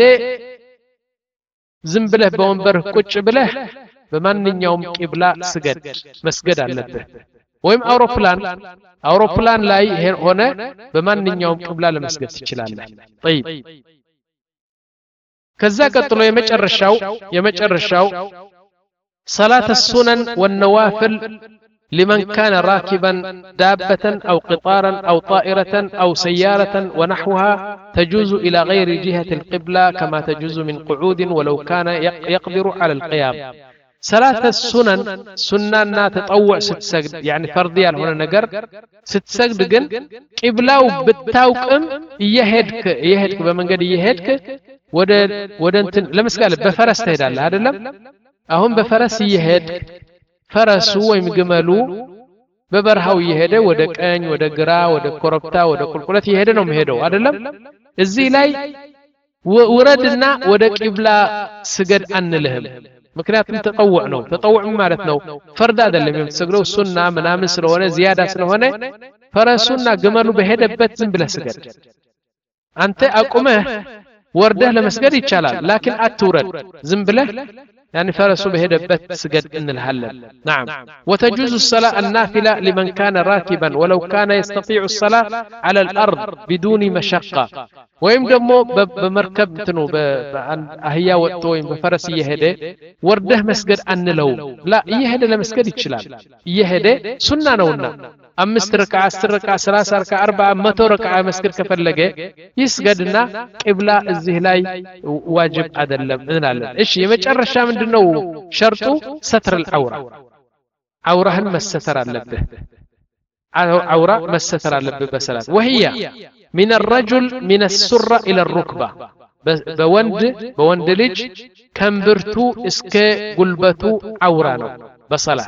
زم بله بومبر كوتش بله بمن يوم قبلة سجد مسجد عليه ወይም አውሮፕላን አውሮፕላን ላይ ሆነ በማንኛውም ቅብላ ለመስገድ ትችላለህ طيب ከዛ ቀጥሎ የመጨረሻው የመጨረሻው صلاه السنن والنوافل لمن كان راكبا دابة أو قطارا أو طائرة أو سيارة ونحوها تجوز إلى غير جهة القبلة كما تجوز من قعود ولو كان يقدر على القيام صلاة السنن سنة تطوع ستسجد يعني فرضية هنا نجر ستسجد جن قبلاو بالتوقم يهدك يهدك بمنجد يهدك وده وده انت لمس قال بفرس تهدى الله هذا لم أهم بفرس يهدك فرس هو يمجملو ببرهاو يهدى وده كأن وده جرا وده كربتا وده كلكلات يهدى نوم يهدو هذا لم الزيلاي وردنا وده قبلا سجد أن لهم ምክንያቱም ተጠውዕ ነው ተጠውዕ ማለት ነው ፈርድ አይደለም የምትሰግደው ሱና ምናምን ስለሆነ ዚያዳ ስለሆነ ፈረሱና ግመሉ በሄደበት ዝም ብለህ ስገድ አንተ አቁመህ ወርደህ ለመስገድ ይቻላል ላኪን አትውረድ ዝም ብለህ يعني فرسه بهدبت سجد إن الهلل نعم وتجوز الصلاة النافلة لمن كان راكبا ولو كان يستطيع الصلاة على الأرض بدون مشقة ويم دمو بمركب تنو بأهيا والطويم بفرس يهدي ورده مسجد أن لو لا يهدي لمسجد يتشلال يهدي سنة نونا أمس ركعة عشر ركعة ثلاثة ركعة أربعة متو ركعة مسجد كفلقة يسجدنا قبلة الزهلاي واجب أدلم إيش يمجر الشام عندنا شرطه ستر العورة عورة ما الستر اللبه عورة ما الستر اللبه بسلام وهي من الرجل من السرة إلى الركبة بوند بوند لج كمبرتو اسك قلبتو عورانو بصلاة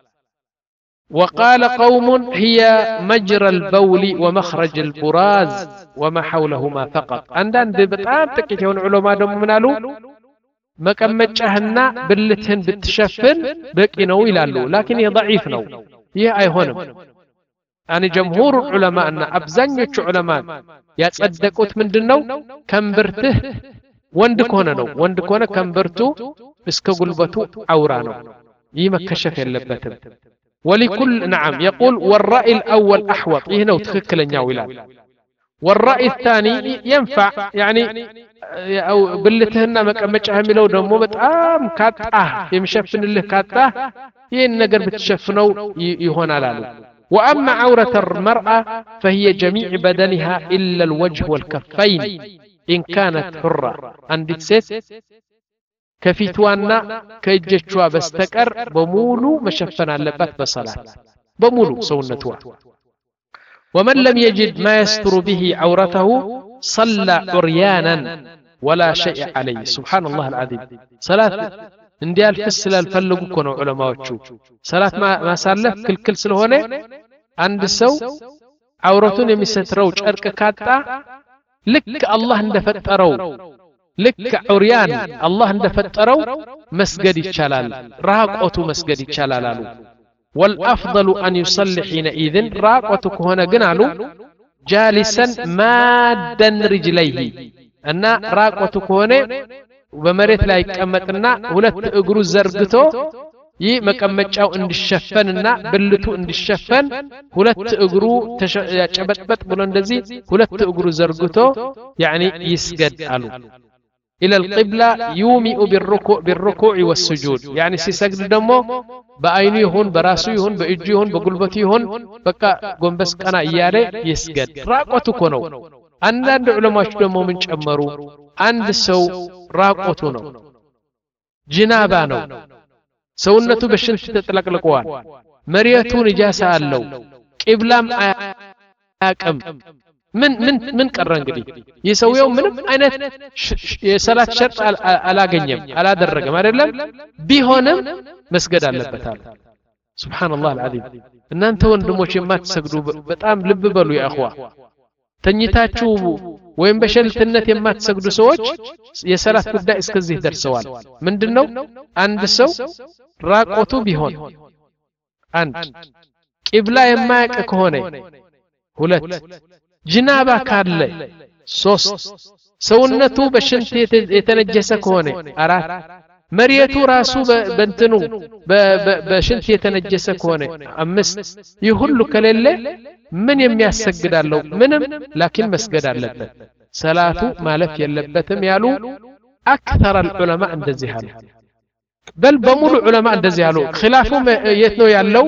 وقال قوم هي مجرى البول ومخرج البراز وما حولهما فقط عندن بتعب تكيتون علماء دم منالو مكمچهنا بلتهن بتشفن بقي نو يلالو لكن هي ضعيف نو هي ايهونم يعني جمهور العلماء ان ابزانيوچ علماء ያጸደቁት ምንድነው ከንብርትህ ወንድ ከሆነ ነው ወንድ ከሆነ ከንብርቱ እስከ ጉልበቱ አውራ ነው ይህ መከሸፍ የለበትም ولكل نعم يقول والرأي الأول أحوط هنا وتخكلنيا ويلال والرأي الثاني ينفع يعني أو بلتهنا مكمچها ميلو دمو بتام كاطاه يمشفن له كاطاه ين نجر بتشفنو يهون علالو وأما عورة المرأة فهي جميع بدنها إلا الوجه والكفين إن كانت حرة عندك ست كفيتوانا كيجتشوا بستكر بمولو مشفنا اللبات بصلاة بمولو سونتوا ومن لم يجد ما يستر به عورته صلى عريانا ولا شيء عليه سبحان الله العظيم صلاة اندي الفسل الفلق كونوا علماء وشوف صلاة ما ما سالف كل كل سلهونه عند سو عورتون يمستروا شرك كاتا لك الله اندفتروا لك عريان الله اندفتروا مسجد الشلال راقوتو مسجد الشلال والأفضل أن يصلي حينئذ راقوتك هنا قنالو جالسا مادا رجليه أن راقوتك هنا وبمريت لا يكمتنا ولت اقرو زرقتو ي مكمچاو እንዲሸፈንና ብልቱ እንዲሸፈን ሁለት እግሩ ያጨበጥበጥ ብሎ እንደዚህ ሁለት እግሩ ዘርግቶ يعني ይስገድ አሉ الى القبلة يومئ بالركوع بالركوع والسجود يعني ሲሰግድ ደግሞ በአይኑ ይሁን በራሱ ይሁን በእጁ ይሁን በጉልበቱ ይሁን በቃ ጎንበስ ቀና እያለ ይስገድ ራቆቱ እኮ ነው አንዳንድ ዑለማዎች ደግሞ ምን ጨመሩ አንድ ሰው ራቆቱ ነው ጅናባ ነው ሰውነቱ በሽንት ተጥለቅልቋል መሪያቱ ንጃሳ አለው ቂብላም አያቀም ምን ምን ምን ቀረ እንግዲህ የሰውየው ምንም አይነት የሰላት ሸርጥ አላገኘም አላደረገም አይደለም ቢሆንም መስገድ አለበታል ሱብሃንአላህ አልዓዚም እናንተ ወንድሞች የማትሰግዱ በጣም ልብ በሉ ያ اخوا ተኝታችሁ ወይም በሸልትነት የማትሰግዱ ሰዎች የሰላት ጉዳይ እስከዚህ ደርሰዋል ምንድነው አንድ ሰው ራቆቱ ቢሆን አንድ ቂብላ የማያውቅ ከሆነ ሁለት ጅናባ ካለ ሶስት ሰውነቱ በሽንት የተነጀሰ ከሆነ አራት መሪያቱ ራሱ በእንትኑ በሽንት የተነጀሰ ከሆነ አምስት ይሁሉ ከሌለ ምን የሚያሰግዳለው ምንም ላኪን መስገድ አለበት ሰላቱ ማለፍ የለበትም ያሉ አክثر العلماء እንደዚህ አሉ በል በሙሉ ዑለማ እንደዚህ አሉ ኺላፉ የት ነው ያለው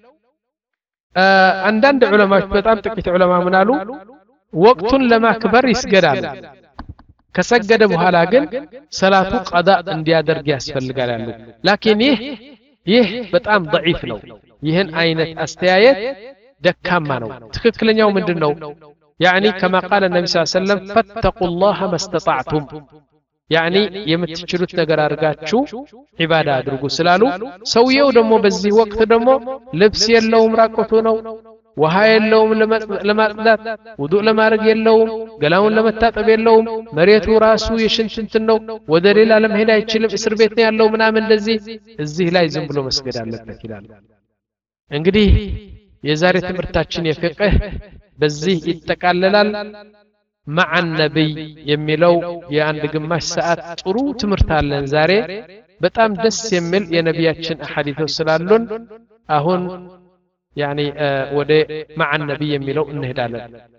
አንዳንድ ዑለማዎች በጣም ጥቂት ዑለማ ምን አሉ ወቅቱን ለማክበር ይስገዳል ከሰገደ በኋላ ግን ሰላቱ ቀዳ እንዲያደርግ ያስፈልጋል ያሉ ላኪን ይህ ይህ በጣም ضعيف ነው ይህን አይነት አስተያየት ደካማ ነው ትክክለኛው ምንድነው يعني كما قال النبي صلى الله عليه وسلم فاتقوا الله ما استطعتم يعني የምትችሉት ነገር አድርጋችሁ ዒባዳ አድርጉ ስላሉ ሰውየው ደግሞ በዚህ ወቅት ደግሞ ልብስ የለውም ራቆቱ ነው ውሃ የለውም ለማጥላት ውዱእ ለማድረግ የለውም ገላውን ለመታጠብ የለውም መሬቱ ራሱ የሽንት ነው ወደ ሌላ ለመሄድ አይችልም እስር ቤት ነው ያለው ምናምን እንደዚህ እዚህ ላይ ዝም ብሎ መስገድ አለበት ይላል እንግዲህ የዛሬ ትምህርታችን የፍቅህ በዚህ ይጠቃለላል مع النبي የሚለው የአንድ ግማሽ ሰዓት ጥሩ ትምህርት አለን ዛሬ በጣም ደስ የሚል የነቢያችን አሐዲቶች ስላሉን አሁን يعني ወደ مع النبي የሚለው እንሄዳለን